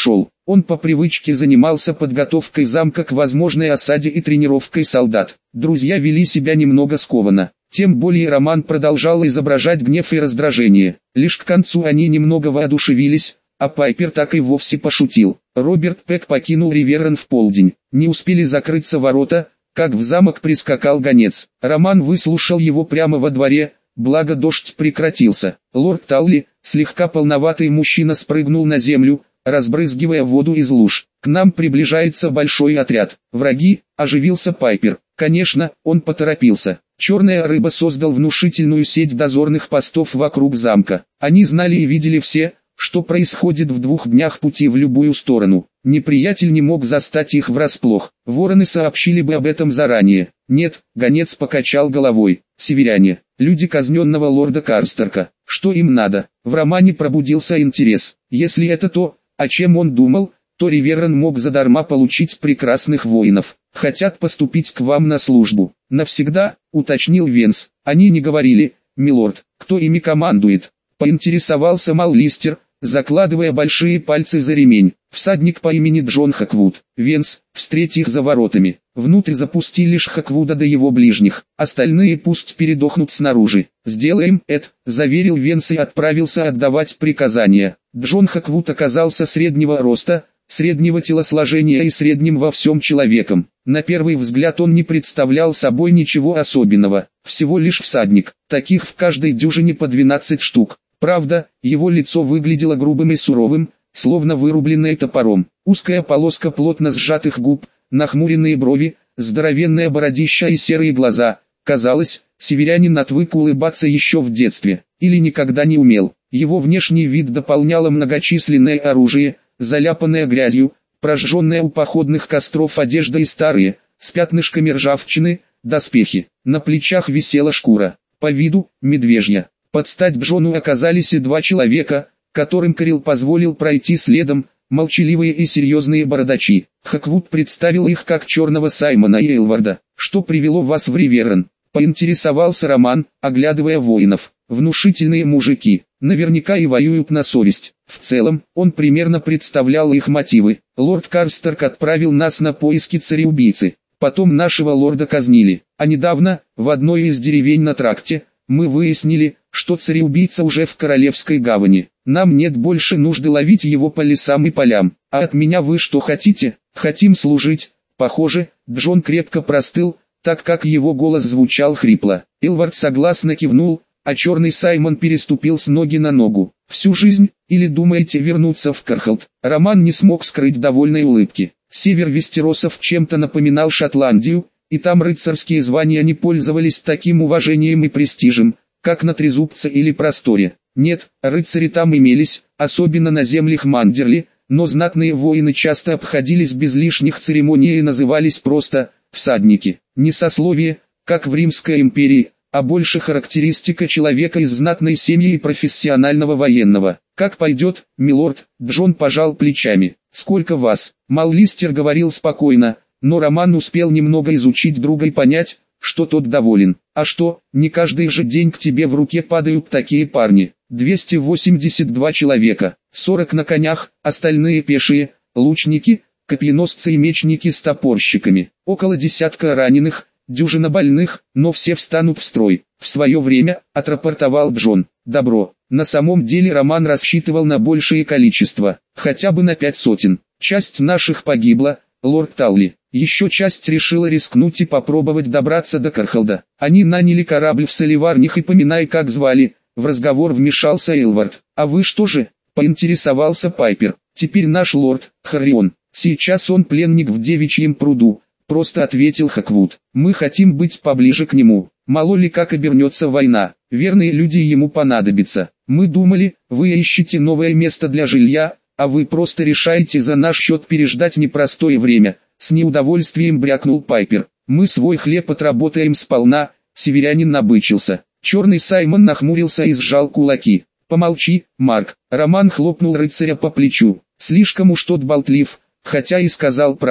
Speaker 1: Он по привычке занимался подготовкой замка к возможной осаде и тренировкой солдат. Друзья вели себя немного скованно. Тем более Роман продолжал изображать гнев и раздражение. Лишь к концу они немного воодушевились, а Пайпер так и вовсе пошутил. Роберт Пек покинул Риверрен в полдень. Не успели закрыться ворота, как в замок прискакал гонец. Роман выслушал его прямо во дворе, благо дождь прекратился. Лорд Талли, слегка полноватый мужчина, спрыгнул на землю, разбрызгивая воду из луж. «К нам приближается большой отряд. Враги», — оживился Пайпер. Конечно, он поторопился. Черная рыба создал внушительную сеть дозорных постов вокруг замка. Они знали и видели все, что происходит в 2 днях пути в любую сторону. Неприятель не мог застать их врасплох. Вороны сообщили бы об этом заранее. Нет, гонец покачал головой. Северяне, люди казненного лорда Карстерка. Что им надо? В романе пробудился интерес. Если это то, о чем он думал, то Риверрен мог задарма получить прекрасных воинов. Хотят поступить к вам на службу. Навсегда, уточнил Венс. Они не говорили, милорд, кто ими командует. Поинтересовался Маллистер, закладывая большие пальцы за ремень. Всадник по имени Джон Хаквуд. Венс, встреть их за воротами. Внутрь запусти лишь Хаквуда до его ближних. Остальные пусть передохнут снаружи. Сделаем это, заверил Венс и отправился отдавать приказания. Джон Хаквуд оказался среднего роста, среднего телосложения и средним во всем человеком. На первый взгляд он не представлял собой ничего особенного. Всего лишь всадник. Таких в каждой дюжине по 12 штук. Правда, его лицо выглядело грубым и суровым, словно вырубленное топором. Узкая полоска плотно сжатых губ, нахмуренные брови, здоровенное бородища и серые глаза. Казалось, северянин отвык улыбаться еще в детстве, или никогда не умел. Его внешний вид дополняло многочисленное оружие, заляпанное грязью, прожженная у походных костров одежда и старые, с пятнышками ржавчины, доспехи. На плечах висела шкура, по виду, медвежья. Под стать Джону оказались и 2 человека, которым Кирилл позволил пройти следом, молчаливые и серьезные бородачи. Хаквуд представил их как черного Саймона и Элварда. «Что привело вас в Риверрен?» — поинтересовался Роман, оглядывая воинов. «Внушительные мужики, наверняка и воюют на совесть». В целом, он примерно представлял их мотивы. «Лорд Карстерк отправил нас на поиски цареубийцы. Потом нашего лорда казнили. А недавно, в одной из деревень на тракте, мы выяснили, что цареубийца уже в Королевской гавани. Нам нет больше нужды ловить его по лесам и полям. А от меня вы что хотите? Хотим служить». Похоже, Джон крепко простыл, так как его голос звучал хрипло. Элвард согласно кивнул, а черный Саймон переступил с ноги на ногу. «Всю жизнь, или думаете вернуться в Кархолд?» Роман не смог скрыть довольной улыбки. Север Вестеросов чем-то напоминал Шотландию, и там рыцарские звания не пользовались таким уважением и престижем, как на Трезубце или Просторе. Нет, рыцари там имелись, особенно на землях Мандерли, но знатные воины часто обходились без лишних церемоний и назывались просто «всадники». Не сословие, как в Римской империи, а больше характеристика человека из знатной семьи и профессионального военного. «Как пойдет, милорд», — Джон пожал плечами. «Сколько вас?» Маллистер говорил спокойно, но Роман успел немного изучить друга и понять, что тот доволен. «А что, не каждый же день к тебе в руке падают такие парни?» 282 человека, 40 на конях, остальные пешие, лучники, копьеносцы и мечники с топорщиками. Около десятка раненых, дюжина больных, но все встанут в строй. В свое время, отрапортовал Джон. Добро. На самом деле Роман рассчитывал на большее количество, хотя бы на 5 сотен. Часть наших погибла, лорд Талли. Еще часть решила рискнуть и попробовать добраться до Кархолда. Они наняли корабль в Соливарнях и поминай как звали. В разговор вмешался Элвард. «А вы что же?» — поинтересовался Пайпер. «Теперь наш лорд, Харрион. Сейчас он пленник в Девичьем пруду», — просто ответил Хаквуд. «Мы хотим быть поближе к нему. Мало ли как обернется война, верные люди ему понадобятся. Мы думали, вы ищете новое место для жилья, а вы просто решаете за наш счет переждать непростое время», — с неудовольствием брякнул Пайпер. «Мы свой хлеб отработаем сполна», — северянин набычился. Черный Саймон нахмурился и сжал кулаки. «Помолчи, Марк». Роман хлопнул рыцаря по плечу. Слишком уж тот болтлив, хотя и сказал правду.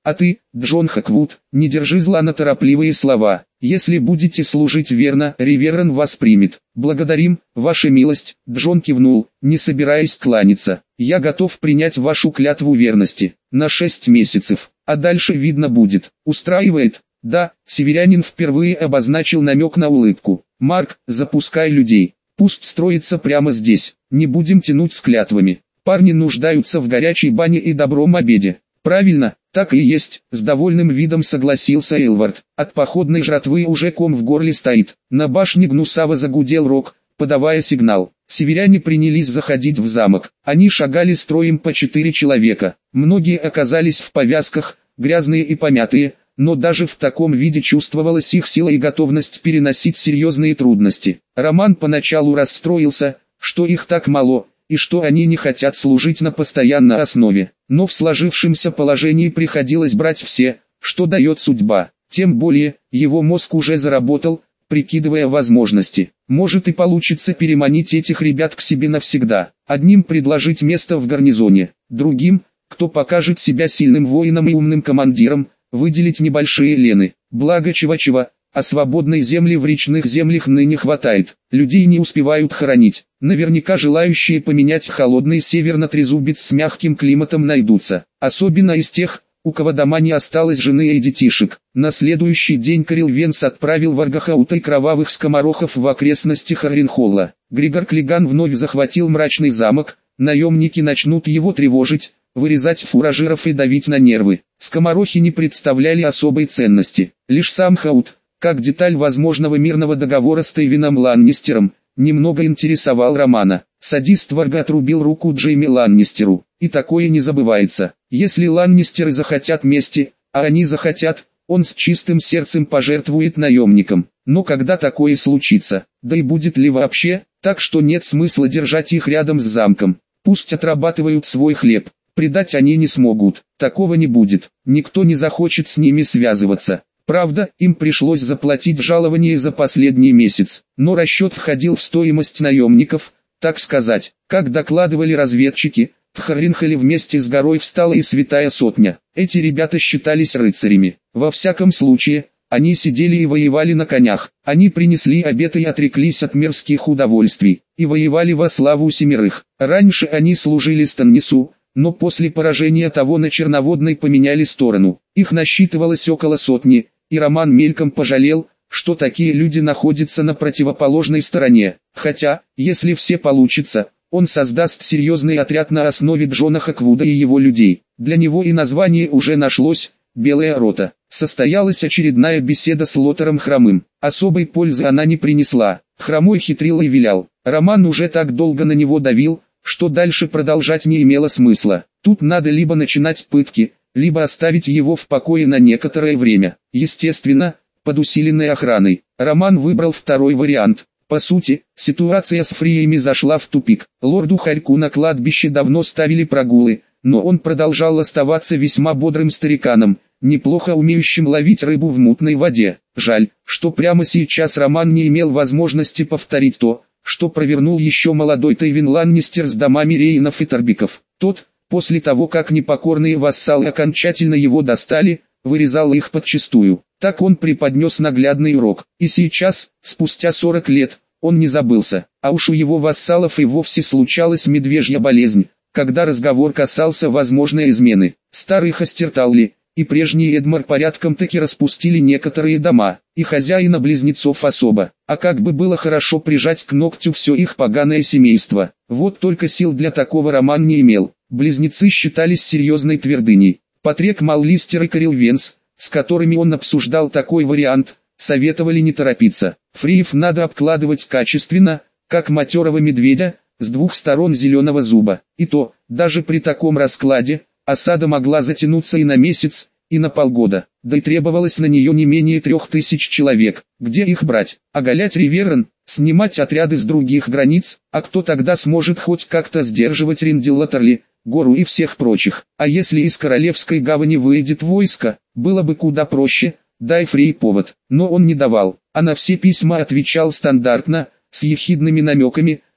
Speaker 1: А ты, Джон Хаквуд, не держи зла на торопливые слова. Если будете служить верно, Риверен вас примет. Благодарим, ваша милость, Джон кивнул, не собираясь кланяться. Я готов принять вашу клятву верности. На 6 месяцев, а дальше видно будет. Устраивает? Да, северянин впервые обозначил намек на улыбку. Марк, запускай людей. Пусть строится прямо здесь. Не будем тянуть с клятвами. Парни нуждаются в горячей бане и добром обеде. Правильно, так и есть, с довольным видом согласился Элвард. От походной жратвы уже ком в горле стоит. На башне гнусаво загудел рог, подавая сигнал. Северяне принялись заходить в замок. Они шагали строем по 4 человека. Многие оказались в повязках, грязные и помятые, но даже в таком виде чувствовалась их сила и готовность переносить серьезные трудности. Роман поначалу расстроился, что их так мало, и что они не хотят служить на постоянной основе. Но в сложившемся положении приходилось брать все, что дает судьба. Тем более, его мозг уже заработал, прикидывая возможности. Может и получится переманить этих ребят к себе навсегда. Одним предложить место в гарнизоне, другим, кто покажет себя сильным воином и умным командиром, выделить небольшие лены. Благо чего-чего, а свободной земли в речных землях ныне хватает. Людей не успевают хоронить. Наверняка желающие поменять холодный север на трезубец с мягким климатом найдутся. Особенно из тех, у кого дома не осталось жены и детишек. На следующий день Карел Венс отправил Варгахаута и кровавых скоморохов в окрестности Харренхолла. Григор Клиган вновь захватил мрачный замок. Наемники начнут его тревожить, вырезать фуражиров и давить на нервы. Скоморохи не представляли особой ценности. Лишь сам Хаут, как деталь возможного мирного договора с Тейвином Ланнистером, немного интересовал Романа. Садист Варга отрубил руку Джейми Ланнистеру. И такое не забывается. Если Ланнистеры захотят мести, а они захотят, он с чистым сердцем пожертвует наемникам. Но когда такое случится, да и будет ли вообще, так что нет смысла держать их рядом с замком. Пусть отрабатывают свой хлеб. Предать они не смогут, такого не будет, никто не захочет с ними связываться. Правда, им пришлось заплатить жалование за последний месяц, но расчет входил в стоимость наемников, так сказать. Как докладывали разведчики, в Харренхолле вместе с горой встала и святая сотня. Эти ребята считались рыцарями. Во всяком случае, они сидели и воевали на конях. Они принесли обеты и отреклись от мирских удовольствий, и воевали во славу семерых. Раньше они служили Станнису, но после поражения того на Черноводной поменяли сторону. Их насчитывалось около сотни, и Роман мельком пожалел, что такие люди находятся на противоположной стороне. Хотя, если все получится, он создаст серьезный отряд на основе Джона Хаквуда и его людей. Для него и название уже нашлось – «Белая рота». Состоялась очередная беседа с Лоттером Хромым. Особой пользы она не принесла. Хромой хитрил и вилял. Роман уже так долго на него давил, что дальше продолжать не имело смысла. Тут надо либо начинать пытки, либо оставить его в покое на некоторое время. Естественно, под усиленной охраной. Роман выбрал второй вариант. По сути, ситуация с фриями зашла в тупик. Лорду Харьку на кладбище давно ставили прогулы, но он продолжал оставаться весьма бодрым стариканом, неплохо умеющим ловить рыбу в мутной воде. Жаль, что прямо сейчас Роман не имел возможности повторить то, что провернул еще молодой Тейвин Ланнистер с домами Рейнов и Торбиков. Тот, после того как непокорные вассалы окончательно его достали, вырезал их подчистую. Так он преподнес наглядный урок. И сейчас, спустя 40 лет, он не забылся. А уж у его вассалов и вовсе случалась медвежья болезнь, когда разговор касался возможной измены. Старый Хастерталли и прежний Эдмар порядком таки распустили некоторые дома, и хозяина-близнецов особо. А как бы было хорошо прижать к ногтю все их поганое семейство. Вот только сил для такого Роман не имел. Близнецы считались серьезной твердыней. Патрик Маллистер и Карел Венс, с которыми он обсуждал такой вариант, советовали не торопиться. Фриев надо обкладывать качественно, как матерого медведя, с двух сторон зеленого зуба. И то, даже при таком раскладе, осада могла затянуться и на месяц, и на полгода. Да и требовалось на нее не менее 3000 человек. Где их брать? Оголять Риверен, снимать отряды с других границ, а кто тогда сможет хоть как-то сдерживать Риндиллатерли, Гору и всех прочих? А если из Королевской гавани выйдет войско, было бы куда проще, дай Фрей повод. Но он не давал, а на все письма отвечал стандартно, с ехидными намеками,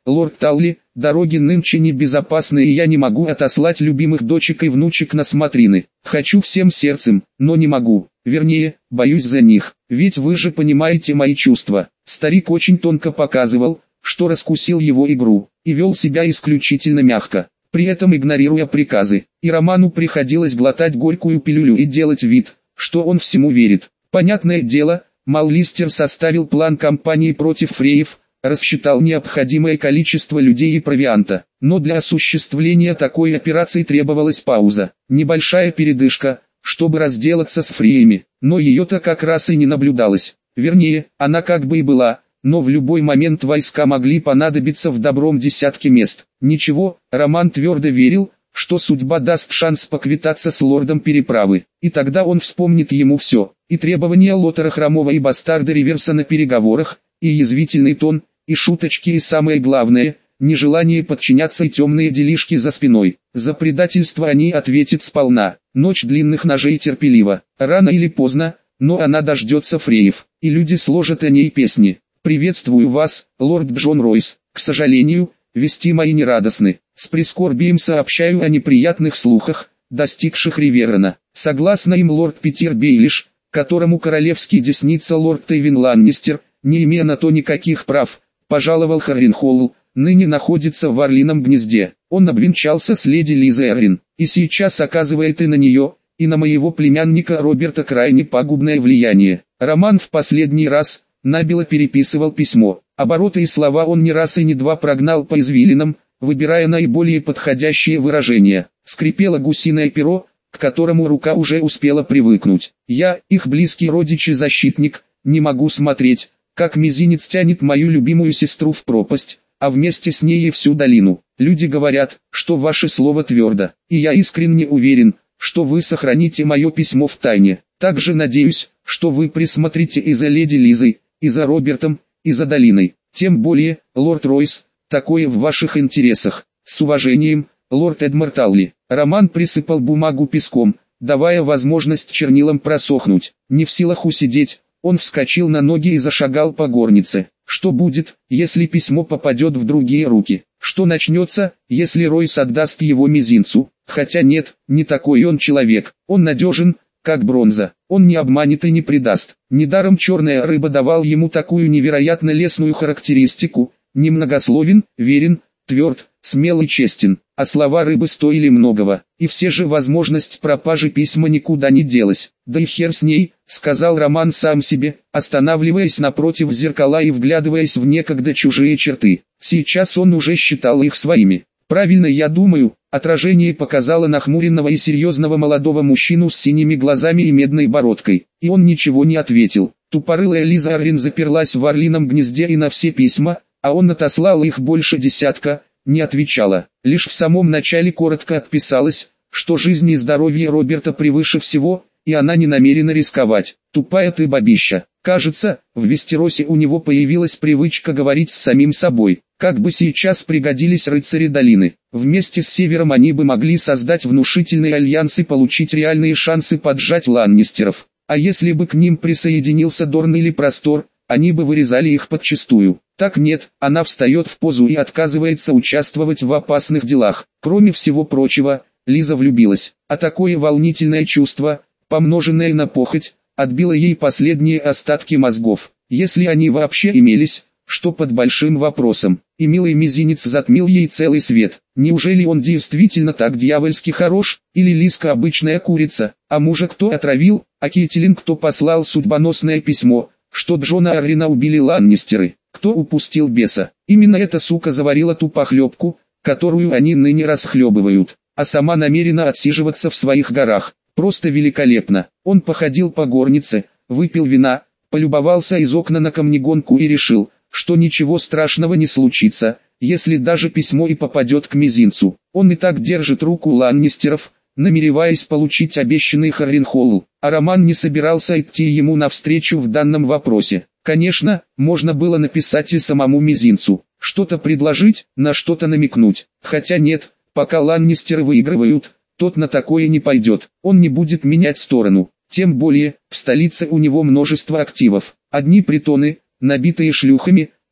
Speaker 1: лорд Талли, дороги нынче небезопасны, и я не могу отослать любимых дочек и внучек на смотрины. Хочу всем сердцем, но не могу. Вернее, боюсь за них, ведь вы же понимаете мои чувства». Старик очень тонко показывал, что раскусил его игру, и вел себя исключительно мягко, при этом игнорируя приказы. И Роману приходилось глотать горькую пилюлю и делать вид, что он всему верит. Понятное дело, Маллистер составил план кампании против фреев, рассчитал необходимое количество людей и провианта. Но для осуществления такой операции требовалась пауза, небольшая передышка, чтобы разделаться с фреями. Но ее-то как раз и не наблюдалось. Вернее, она как бы и была, но в любой момент войска могли понадобиться в добром десятке мест. Ничего, Роман твердо верил, что судьба даст шанс поквитаться с лордом переправы, и тогда он вспомнит ему все, и требования Лотера Хромого и бастарда Риверса на переговорах, и язвительный тон, и шуточки, и самое главное, нежелание подчиняться и темные делишки за спиной. За предательство они ответят сполна. Ночь длинных ножей терпелива, рано или поздно, но она дождется фреев, и люди сложат о ней песни. «Приветствую вас, лорд Джон Ройс. К сожалению, вести мои нерадостны. С прискорбием сообщаю о неприятных слухах, достигших Риверона. Согласно им, лорд Питер Бейлиш, которому королевский десница лорд Тейвин Ланнистер, не имея на то никаких прав, пожаловал Харренхолл, ныне находится в Орлином гнезде. Он обвенчался с леди Лизой Аррин, и сейчас оказывает и на нее, и на моего племянника Роберта крайне пагубное влияние». Роман в последний раз набело переписывал письмо. Обороты и слова он не раз и не два прогнал по извилинам, выбирая наиболее подходящие выражения. Скрипело гусиное перо, к которому рука уже успела привыкнуть. «Я, их близкий родич и защитник, не могу смотреть, как мизинец тянет мою любимую сестру в пропасть, а вместе с ней и всю долину. Люди говорят, что ваше слово твердо, и я искренне уверен, что вы сохраните мое письмо в тайне. Также надеюсь, что вы присмотрите и за леди Лизой, и за Робертом, и за долиной. Тем более, лорд Ройс, такое в ваших интересах. С уважением, лорд Эдмар Талли». Роман присыпал бумагу песком, давая возможность чернилам просохнуть. Не в силах усидеть, он вскочил на ноги и зашагал по горнице. Что будет, если письмо попадет в другие руки? Что начнется, если Ройс отдаст его мизинцу? Хотя нет, не такой он человек. Он надежен, как бронза. Он не обманет и не предаст. Недаром черная рыба давал ему такую невероятно лестную характеристику: немногословен, верен, тверд, смел и честен. А слова рыбы стоили многого. И все же возможность пропажи письма никуда не делась. «Да и хер с ней», — сказал Роман сам себе, останавливаясь напротив зеркала и вглядываясь в некогда чужие черты. Сейчас он уже считал их своими. «Правильно я думаю», — отражение показало нахмуренного и серьезного молодого мужчину с синими глазами и медной бородкой. И он ничего не ответил. Тупорылая Лиза Аррин заперлась в Орлином гнезде, и на все письма, а он отослал их больше десятка, не отвечала. Лишь в самом начале коротко отписалась, что жизнь и здоровье Роберта превыше всего, и она не намерена рисковать. «Тупая ты бабища». Кажется, в Вестеросе у него появилась привычка говорить с самим собой. Как бы сейчас пригодились рыцари долины. Вместе с Севером они бы могли создать внушительный альянс и получить реальные шансы поджать Ланнистеров. А если бы к ним присоединился Дорн или Простор, они бы вырезали их подчистую. Так нет, она встает в позу и отказывается участвовать в опасных делах. Кроме всего прочего, Лиза влюбилась. А такое волнительное чувство, помноженное на похоть, отбило ей последние остатки мозгов. Если они вообще имелись, что под большим вопросом. И милый мизинец затмил ей целый свет. Неужели он действительно так дьявольски хорош, или Лизка обычная курица? А мужа кто отравил, а Кейтилин кто послал судьбоносное письмо, что Джона Аррина убили Ланнистеры? Кто упустил беса? Именно эта сука заварила ту похлебку, которую они ныне расхлебывают, а сама намерена отсиживаться в своих горах. Просто великолепно. Он походил по горнице, выпил вина, полюбовался из окна на камнегонку и решил, что ничего страшного не случится, если даже письмо и попадет к мизинцу. Он и так держит руку Ланнистеров, намереваясь получить обещанный Харренхолл, а Роман не собирался идти ему навстречу в данном вопросе. Конечно, можно было написать и самому мизинцу, что-то предложить, на что-то намекнуть. Хотя нет, пока Ланнистеры выигрывают, тот на такое не пойдет. Он не будет менять сторону. Тем более, в столице у него множество активов. Одни притоны, набитые шлюхами,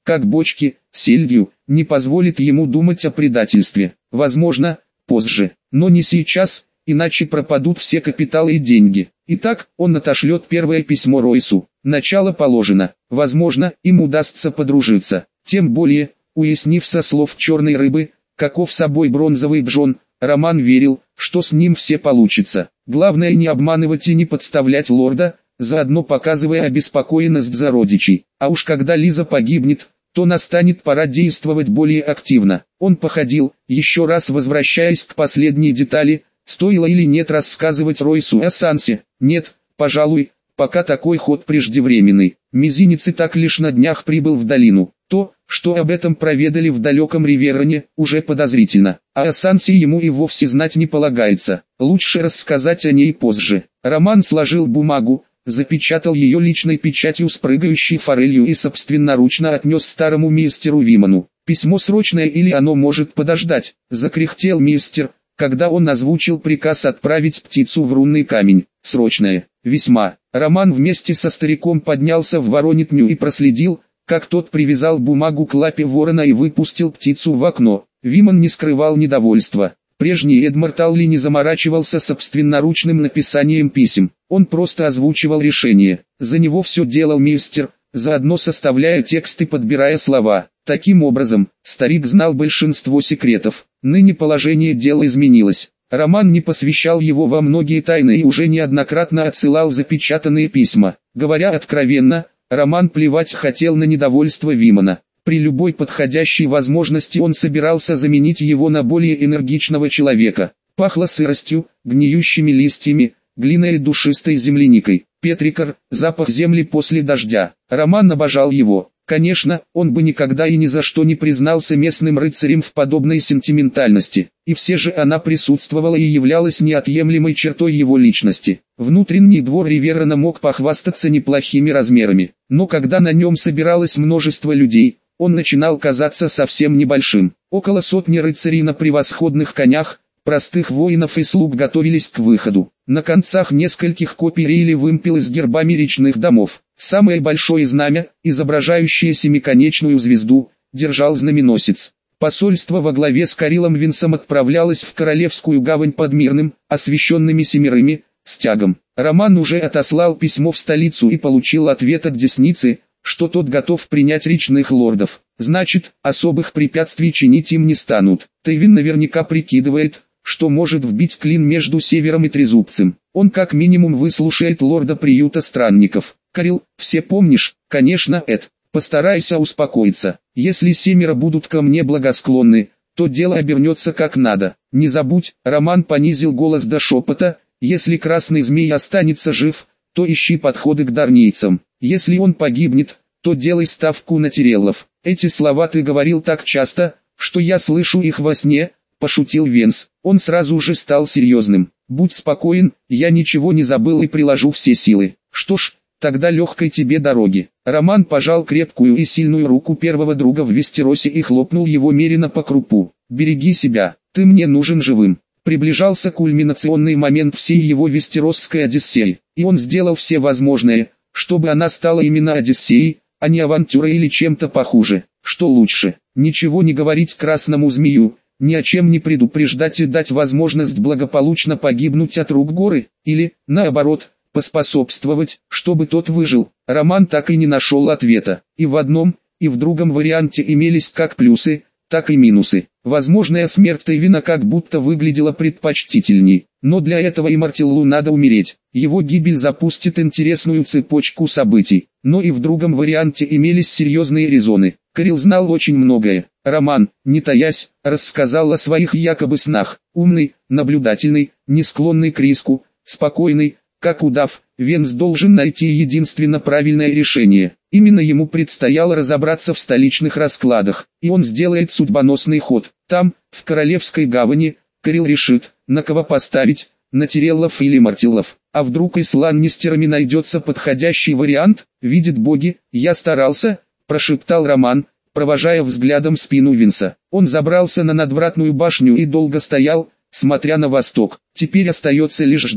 Speaker 1: как бочки, сельдью, не позволит ему думать о предательстве. Возможно, позже, но не сейчас, иначе пропадут все капиталы и деньги. Итак, он отошлет первое письмо Ройсу. Начало положено. Возможно, им удастся подружиться. Тем более, уяснив со слов черной рыбы, каков собой бронзовый Джон, Роман верил, что с ним все получится. Главное не обманывать и не подставлять лорда, заодно показывая обеспокоенность за родичей. А уж когда Лиза погибнет, то настанет пора действовать более активно. Он походил, еще раз возвращаясь к последней детали, стоило или нет рассказывать Ройсу о Сансе. Нет, пожалуй, пока такой ход преждевременный. Мизинец и так лишь на днях прибыл в долину. То, что об этом проведали в далеком Ривероне, уже подозрительно. А о Сансе ему и вовсе знать не полагается. Лучше рассказать о ней позже. Роман сложил бумагу, запечатал ее личной печатью с прыгающей форелью и собственноручно отнес старому мистеру Виману. «Письмо срочное или оно может подождать?» — закряхтел мистер, когда он озвучил приказ отправить птицу в рунный камень. «Срочное, весьма». Роман вместе со стариком поднялся в воронятню и проследил, как тот привязал бумагу к лапе ворона и выпустил птицу в окно. Виман не скрывал недовольства. Прежний Эдмард Алли не заморачивался собственноручным написанием писем. Он просто озвучивал решение. За него все делал мистер, заодно составляя текст и подбирая слова. Таким образом, старик знал большинство секретов. Ныне положение дел изменилось. Роман не посвящал его во многие тайны и уже неоднократно отсылал запечатанные письма. Говоря откровенно, Роман плевать хотел на недовольство Вимана. При любой подходящей возможности он собирался заменить его на более энергичного человека. Пахло сыростью, гниющими листьями, глиной и душистой земляникой. Петрикор, запах земли после дождя. Роман обожал его. Конечно, он бы никогда и ни за что не признался местным рыцарем в подобной сентиментальности. И все же она присутствовала и являлась неотъемлемой чертой его личности. Внутренний двор Риверона мог похвастаться неплохими размерами. Но когда на нем собиралось множество людей, он начинал казаться совсем небольшим. Около сотни рыцарей на превосходных конях, простых воинов и слуг готовились к выходу. На концах нескольких копий реяли вымпелы с гербами речных домов. Самое большое знамя, изображающее семиконечную звезду, держал знаменосец. Посольство во главе с Карилом Винсом отправлялось в Королевскую гавань под мирным, освященными семерыми, стягом. Роман уже отослал письмо в столицу и получил ответ от Десницы, что тот готов принять речных лордов. Значит, особых препятствий чинить им не станут. Тейвин наверняка прикидывает, что может вбить клин между Севером и Трезубцем. Он как минимум выслушает лорда приюта странников. Карил, все помнишь? Конечно, Эд. Постарайся успокоиться. Если семеро будут ко мне благосклонны, то дело обернется как надо. Не забудь, Роман понизил голос до шепота, если красный змей останется жив, то ищи подходы к дарнийцам. Если он погибнет, то делай ставку на Тиреллов. Эти слова ты говорил так часто, что я слышу их во сне, пошутил Венс. Он сразу же стал серьезным. Будь спокоен, я ничего не забыл и приложу все силы. Что ж, тогда легкой тебе дороги. Роман пожал крепкую и сильную руку первого друга в Вестеросе и хлопнул его меренно по крупу. Береги себя, ты мне нужен живым. Приближался кульминационный момент всей его вестеросской Одиссеи, и он сделал все возможное, чтобы она стала именно Одиссеей, а не авантюрой или чем-то похуже. Что лучше, ничего не говорить красному змею, ни о чем не предупреждать и дать возможность благополучно погибнуть от рук горы, или, наоборот, поспособствовать, чтобы тот выжил. Роман так и не нашел ответа. И в одном, и в другом варианте имелись как плюсы, так и минусы. Возможная смерть Тейвина как будто выглядела предпочтительней, но для этого и Мартиллу надо умереть. Его гибель запустит интересную цепочку событий, но и в другом варианте имелись серьезные резоны. Карил знал очень многое. Роман, не таясь, рассказал о своих якобы снах. Умный, наблюдательный, не склонный к риску, спокойный, как удав, Венс должен найти единственно правильное решение. Именно ему предстояло разобраться в столичных раскладах, и он сделает судьбоносный ход. Там, в Королевской гавани, Карил решит, на кого поставить, на Тиреллов или Мартиллов. А вдруг и с Ланнистерами найдется подходящий вариант? Видит боги, я старался, прошептал Роман, провожая взглядом спину Винса. Он забрался на надвратную башню и долго стоял, смотря на восток. Теперь остается лишь ждать.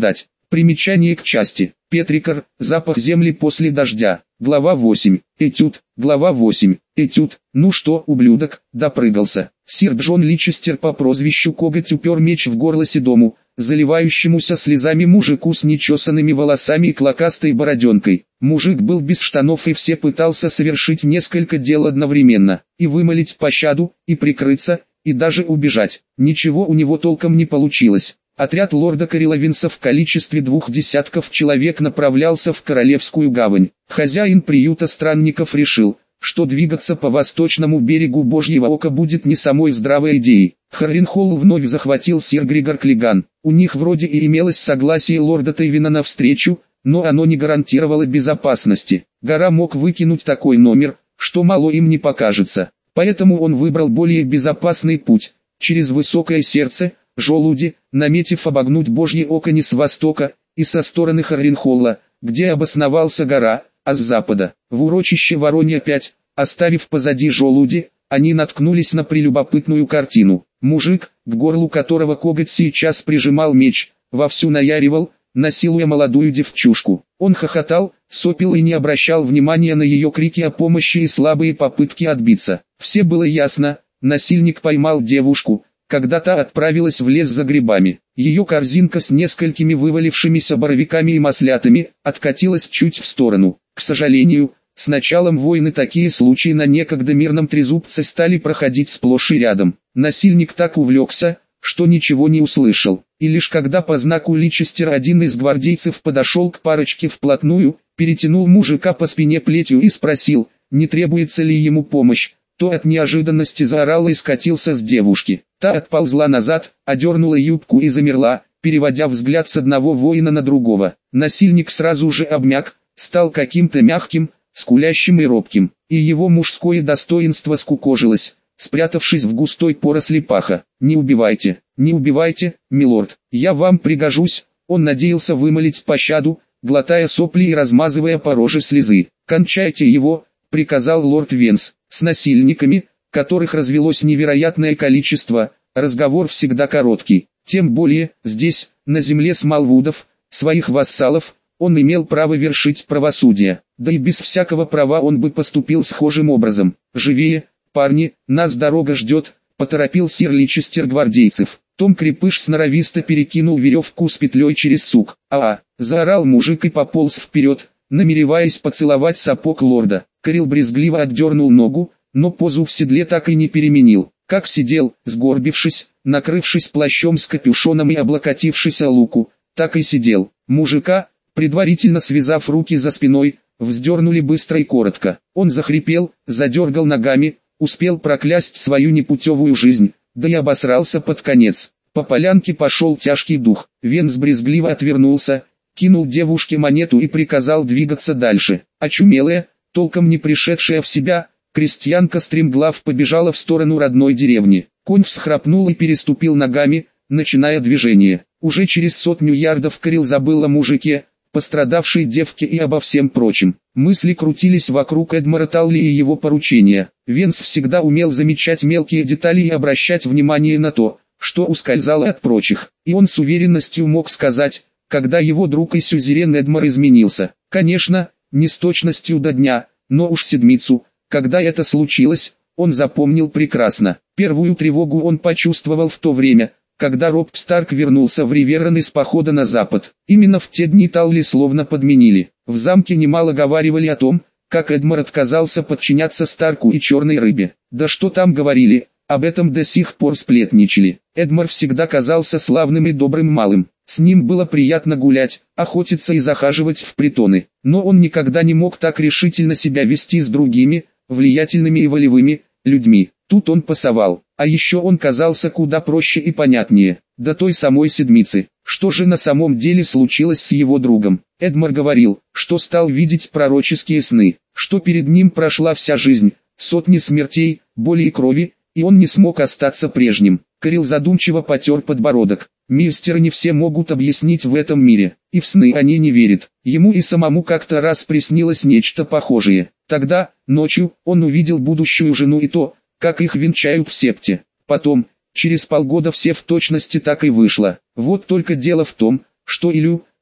Speaker 1: Примечание к части. Петрикор. Запах земли после дождя. Глава 8. Этюд. Глава 8. Этюд. Ну что, ублюдок, допрыгался. Сир Джон Личестер по прозвищу Коготь упер меч в горло седому, заливающемуся слезами мужику с нечесанными волосами и клокастой бороденкой. Мужик был без штанов и все пытался совершить несколько дел одновременно, и вымолить пощаду, и прикрыться, и даже убежать. Ничего у него толком не получилось. Отряд лорда Кареловинса в количестве 20 человек направлялся в Королевскую гавань. Хозяин приюта странников решил, что двигаться по восточному берегу Божьего Ока будет не самой здравой идеей. Харренхолл вновь захватил сир Григор Клиган. У них вроде и имелось согласие лорда Тейвина на встречу, но оно не гарантировало безопасности. Гора мог выкинуть такой номер, что мало им не покажется. Поэтому он выбрал более безопасный путь, через Высокое Сердце, Желуди, наметив обогнуть Божье Око не с востока, и со стороны Харренхолла, где обосновался Гора, а с запада, в урочище Воронья 5, оставив позади Желуди, они наткнулись на прелюбопытную картину. Мужик, к горлу которого Коготь сейчас прижимал меч, вовсю наяривал, насилуя молодую девчушку. Он хохотал, сопел и не обращал внимания на ее крики о помощи и слабые попытки отбиться. Все было ясно, насильник поймал девушку, когда та отправилась в лес за грибами. Ее корзинка с несколькими вывалившимися боровиками и маслятами откатилась чуть в сторону. К сожалению, с началом войны такие случаи на некогда мирном трезубце стали проходить сплошь и рядом. Насильник так увлекся, что ничего не услышал. И лишь когда по знаку Личестера один из гвардейцев подошел к парочке вплотную, перетянул мужика по спине плетью и спросил, не требуется ли ему помощь, то от неожиданности заорал и скатился с девушки. Та отползла назад, одернула юбку и замерла, переводя взгляд с одного воина на другого. Насильник сразу же обмяк, стал каким-то мягким, скулящим и робким, и его мужское достоинство скукожилось, спрятавшись в густой поросли паха. «Не убивайте, не убивайте, милорд, я вам пригожусь», он надеялся вымолить пощаду, глотая сопли и размазывая по роже слезы. «Кончайте его», — приказал лорд Венс. С насильниками, которых развелось невероятное количество, разговор всегда короткий. Тем более, здесь, на земле Смолвудов, своих вассалов, он имел право вершить правосудие. Да и без всякого права он бы поступил схожим образом. «Живее, парни, нас дорога ждет», — поторопил сир Личестер гвардейцев. Том Крепыш сноровисто перекинул веревку с петлей через сук. Заорал мужик и пополз вперед, намереваясь поцеловать сапог лорда. Кэрил брезгливо отдернул ногу, но позу в седле так и не переменил. Как сидел, сгорбившись, накрывшись плащом с капюшоном и облокотившись о луку, так и сидел. Мужика, предварительно связав руки за спиной, вздернули быстро и коротко. Он захрипел, задергал ногами, успел проклясть свою непутевую жизнь, да и обосрался под конец. По полянке пошел тяжкий дух. Венс брезгливо отвернулся, кинул девушке монету и приказал двигаться дальше. Очумелая, толком не пришедшая в себя, крестьянка стремглав побежала в сторону родной деревни. Конь всхрапнул и переступил ногами, начиная движение. Уже через 100 ярдов Кэрил забыл о мужике, пострадавшей девке и обо всем прочем. Мысли крутились вокруг Эдмара Талли и его поручения. Венс всегда умел замечать мелкие детали и обращать внимание на то, что ускользало от прочих. И он с уверенностью мог сказать, когда его друг и сюзерен Эдмар изменился. Конечно, не с точностью до дня, но уж седмицу, когда это случилось, он запомнил прекрасно. Первую тревогу он почувствовал в то время, когда Роб Старк вернулся в Риверон из похода на запад. Именно в те дни Талли словно подменили. В замке немало говаривали о том, как Эдмар отказался подчиняться Старку и Черной Рыбе. Да что там говорили, об этом до сих пор сплетничали. Эдмар всегда казался славным и добрым малым. С ним было приятно гулять, охотиться и захаживать в притоны. Но он никогда не мог так решительно себя вести с другими, влиятельными и волевыми, людьми. Тут он пасовал. А еще он казался куда проще и понятнее. До той самой седмицы. Что же на самом деле случилось с его другом? Эдмар говорил, что стал видеть пророческие сны, что перед ним прошла вся жизнь, сотни смертей, боли и крови, и он не смог остаться прежним. Кэрил задумчиво потер подбородок. Мистер, не все могут объяснить в этом мире, и в сны они не верят. Ему и самому как-то раз приснилось нечто похожее. Тогда, ночью, он увидел будущую жену и то, как их венчают в септе. Потом, через полгода все в точности так и вышло. Вот только дело в том, что Илью,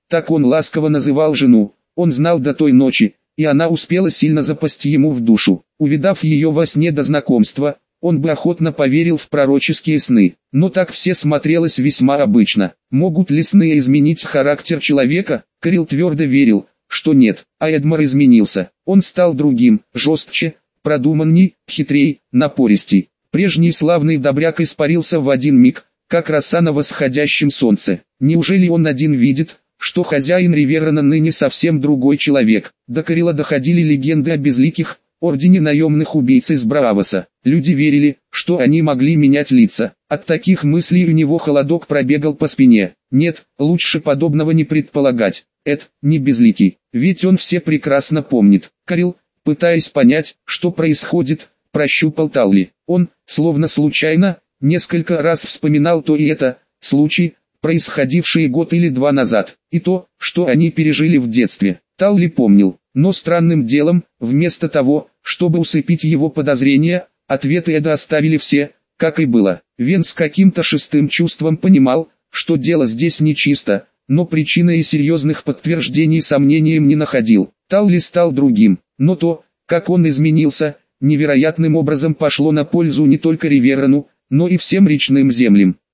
Speaker 1: Так он ласково называл жену. Он знал до той ночи, и она успела сильно запасть ему в душу. Увидав ее во сне до знакомства, он бы охотно поверил в пророческие сны, но так все смотрелось весьма обычно. Могут ли сны изменить характер человека? Кэрил твердо верил, что нет, а Эдмар изменился. Он стал другим, жестче, продуманней, хитрей, напористей. Прежний славный добряк испарился в один миг, как роса на восходящем солнце. Неужели он один видит, что хозяин Риверана ныне совсем другой человек? До Кэрила доходили легенды о безликих, ордене наемных убийц из Браавоса. Люди верили, что они могли менять лица. От таких мыслей у него холодок пробегал по спине. Нет, лучше подобного не предполагать. Эд, не безликий, ведь он все прекрасно помнит. Кэрил, пытаясь понять, что происходит, прощупал Талли. Он, словно случайно, несколько раз вспоминал то и это, случай, происходившие год или два назад, и то, что они пережили в детстве. Талли помнил, но странным делом, вместо того, чтобы усыпить его подозрения, ответы Эда оставили все, как и было. Вен с каким-то шестым чувством понимал, что дело здесь нечисто, но причины и серьезных подтверждений сомнениям не находил. Талли стал другим, но то, как он изменился, невероятным образом пошло на пользу не только Риверану, но и всем речным землям.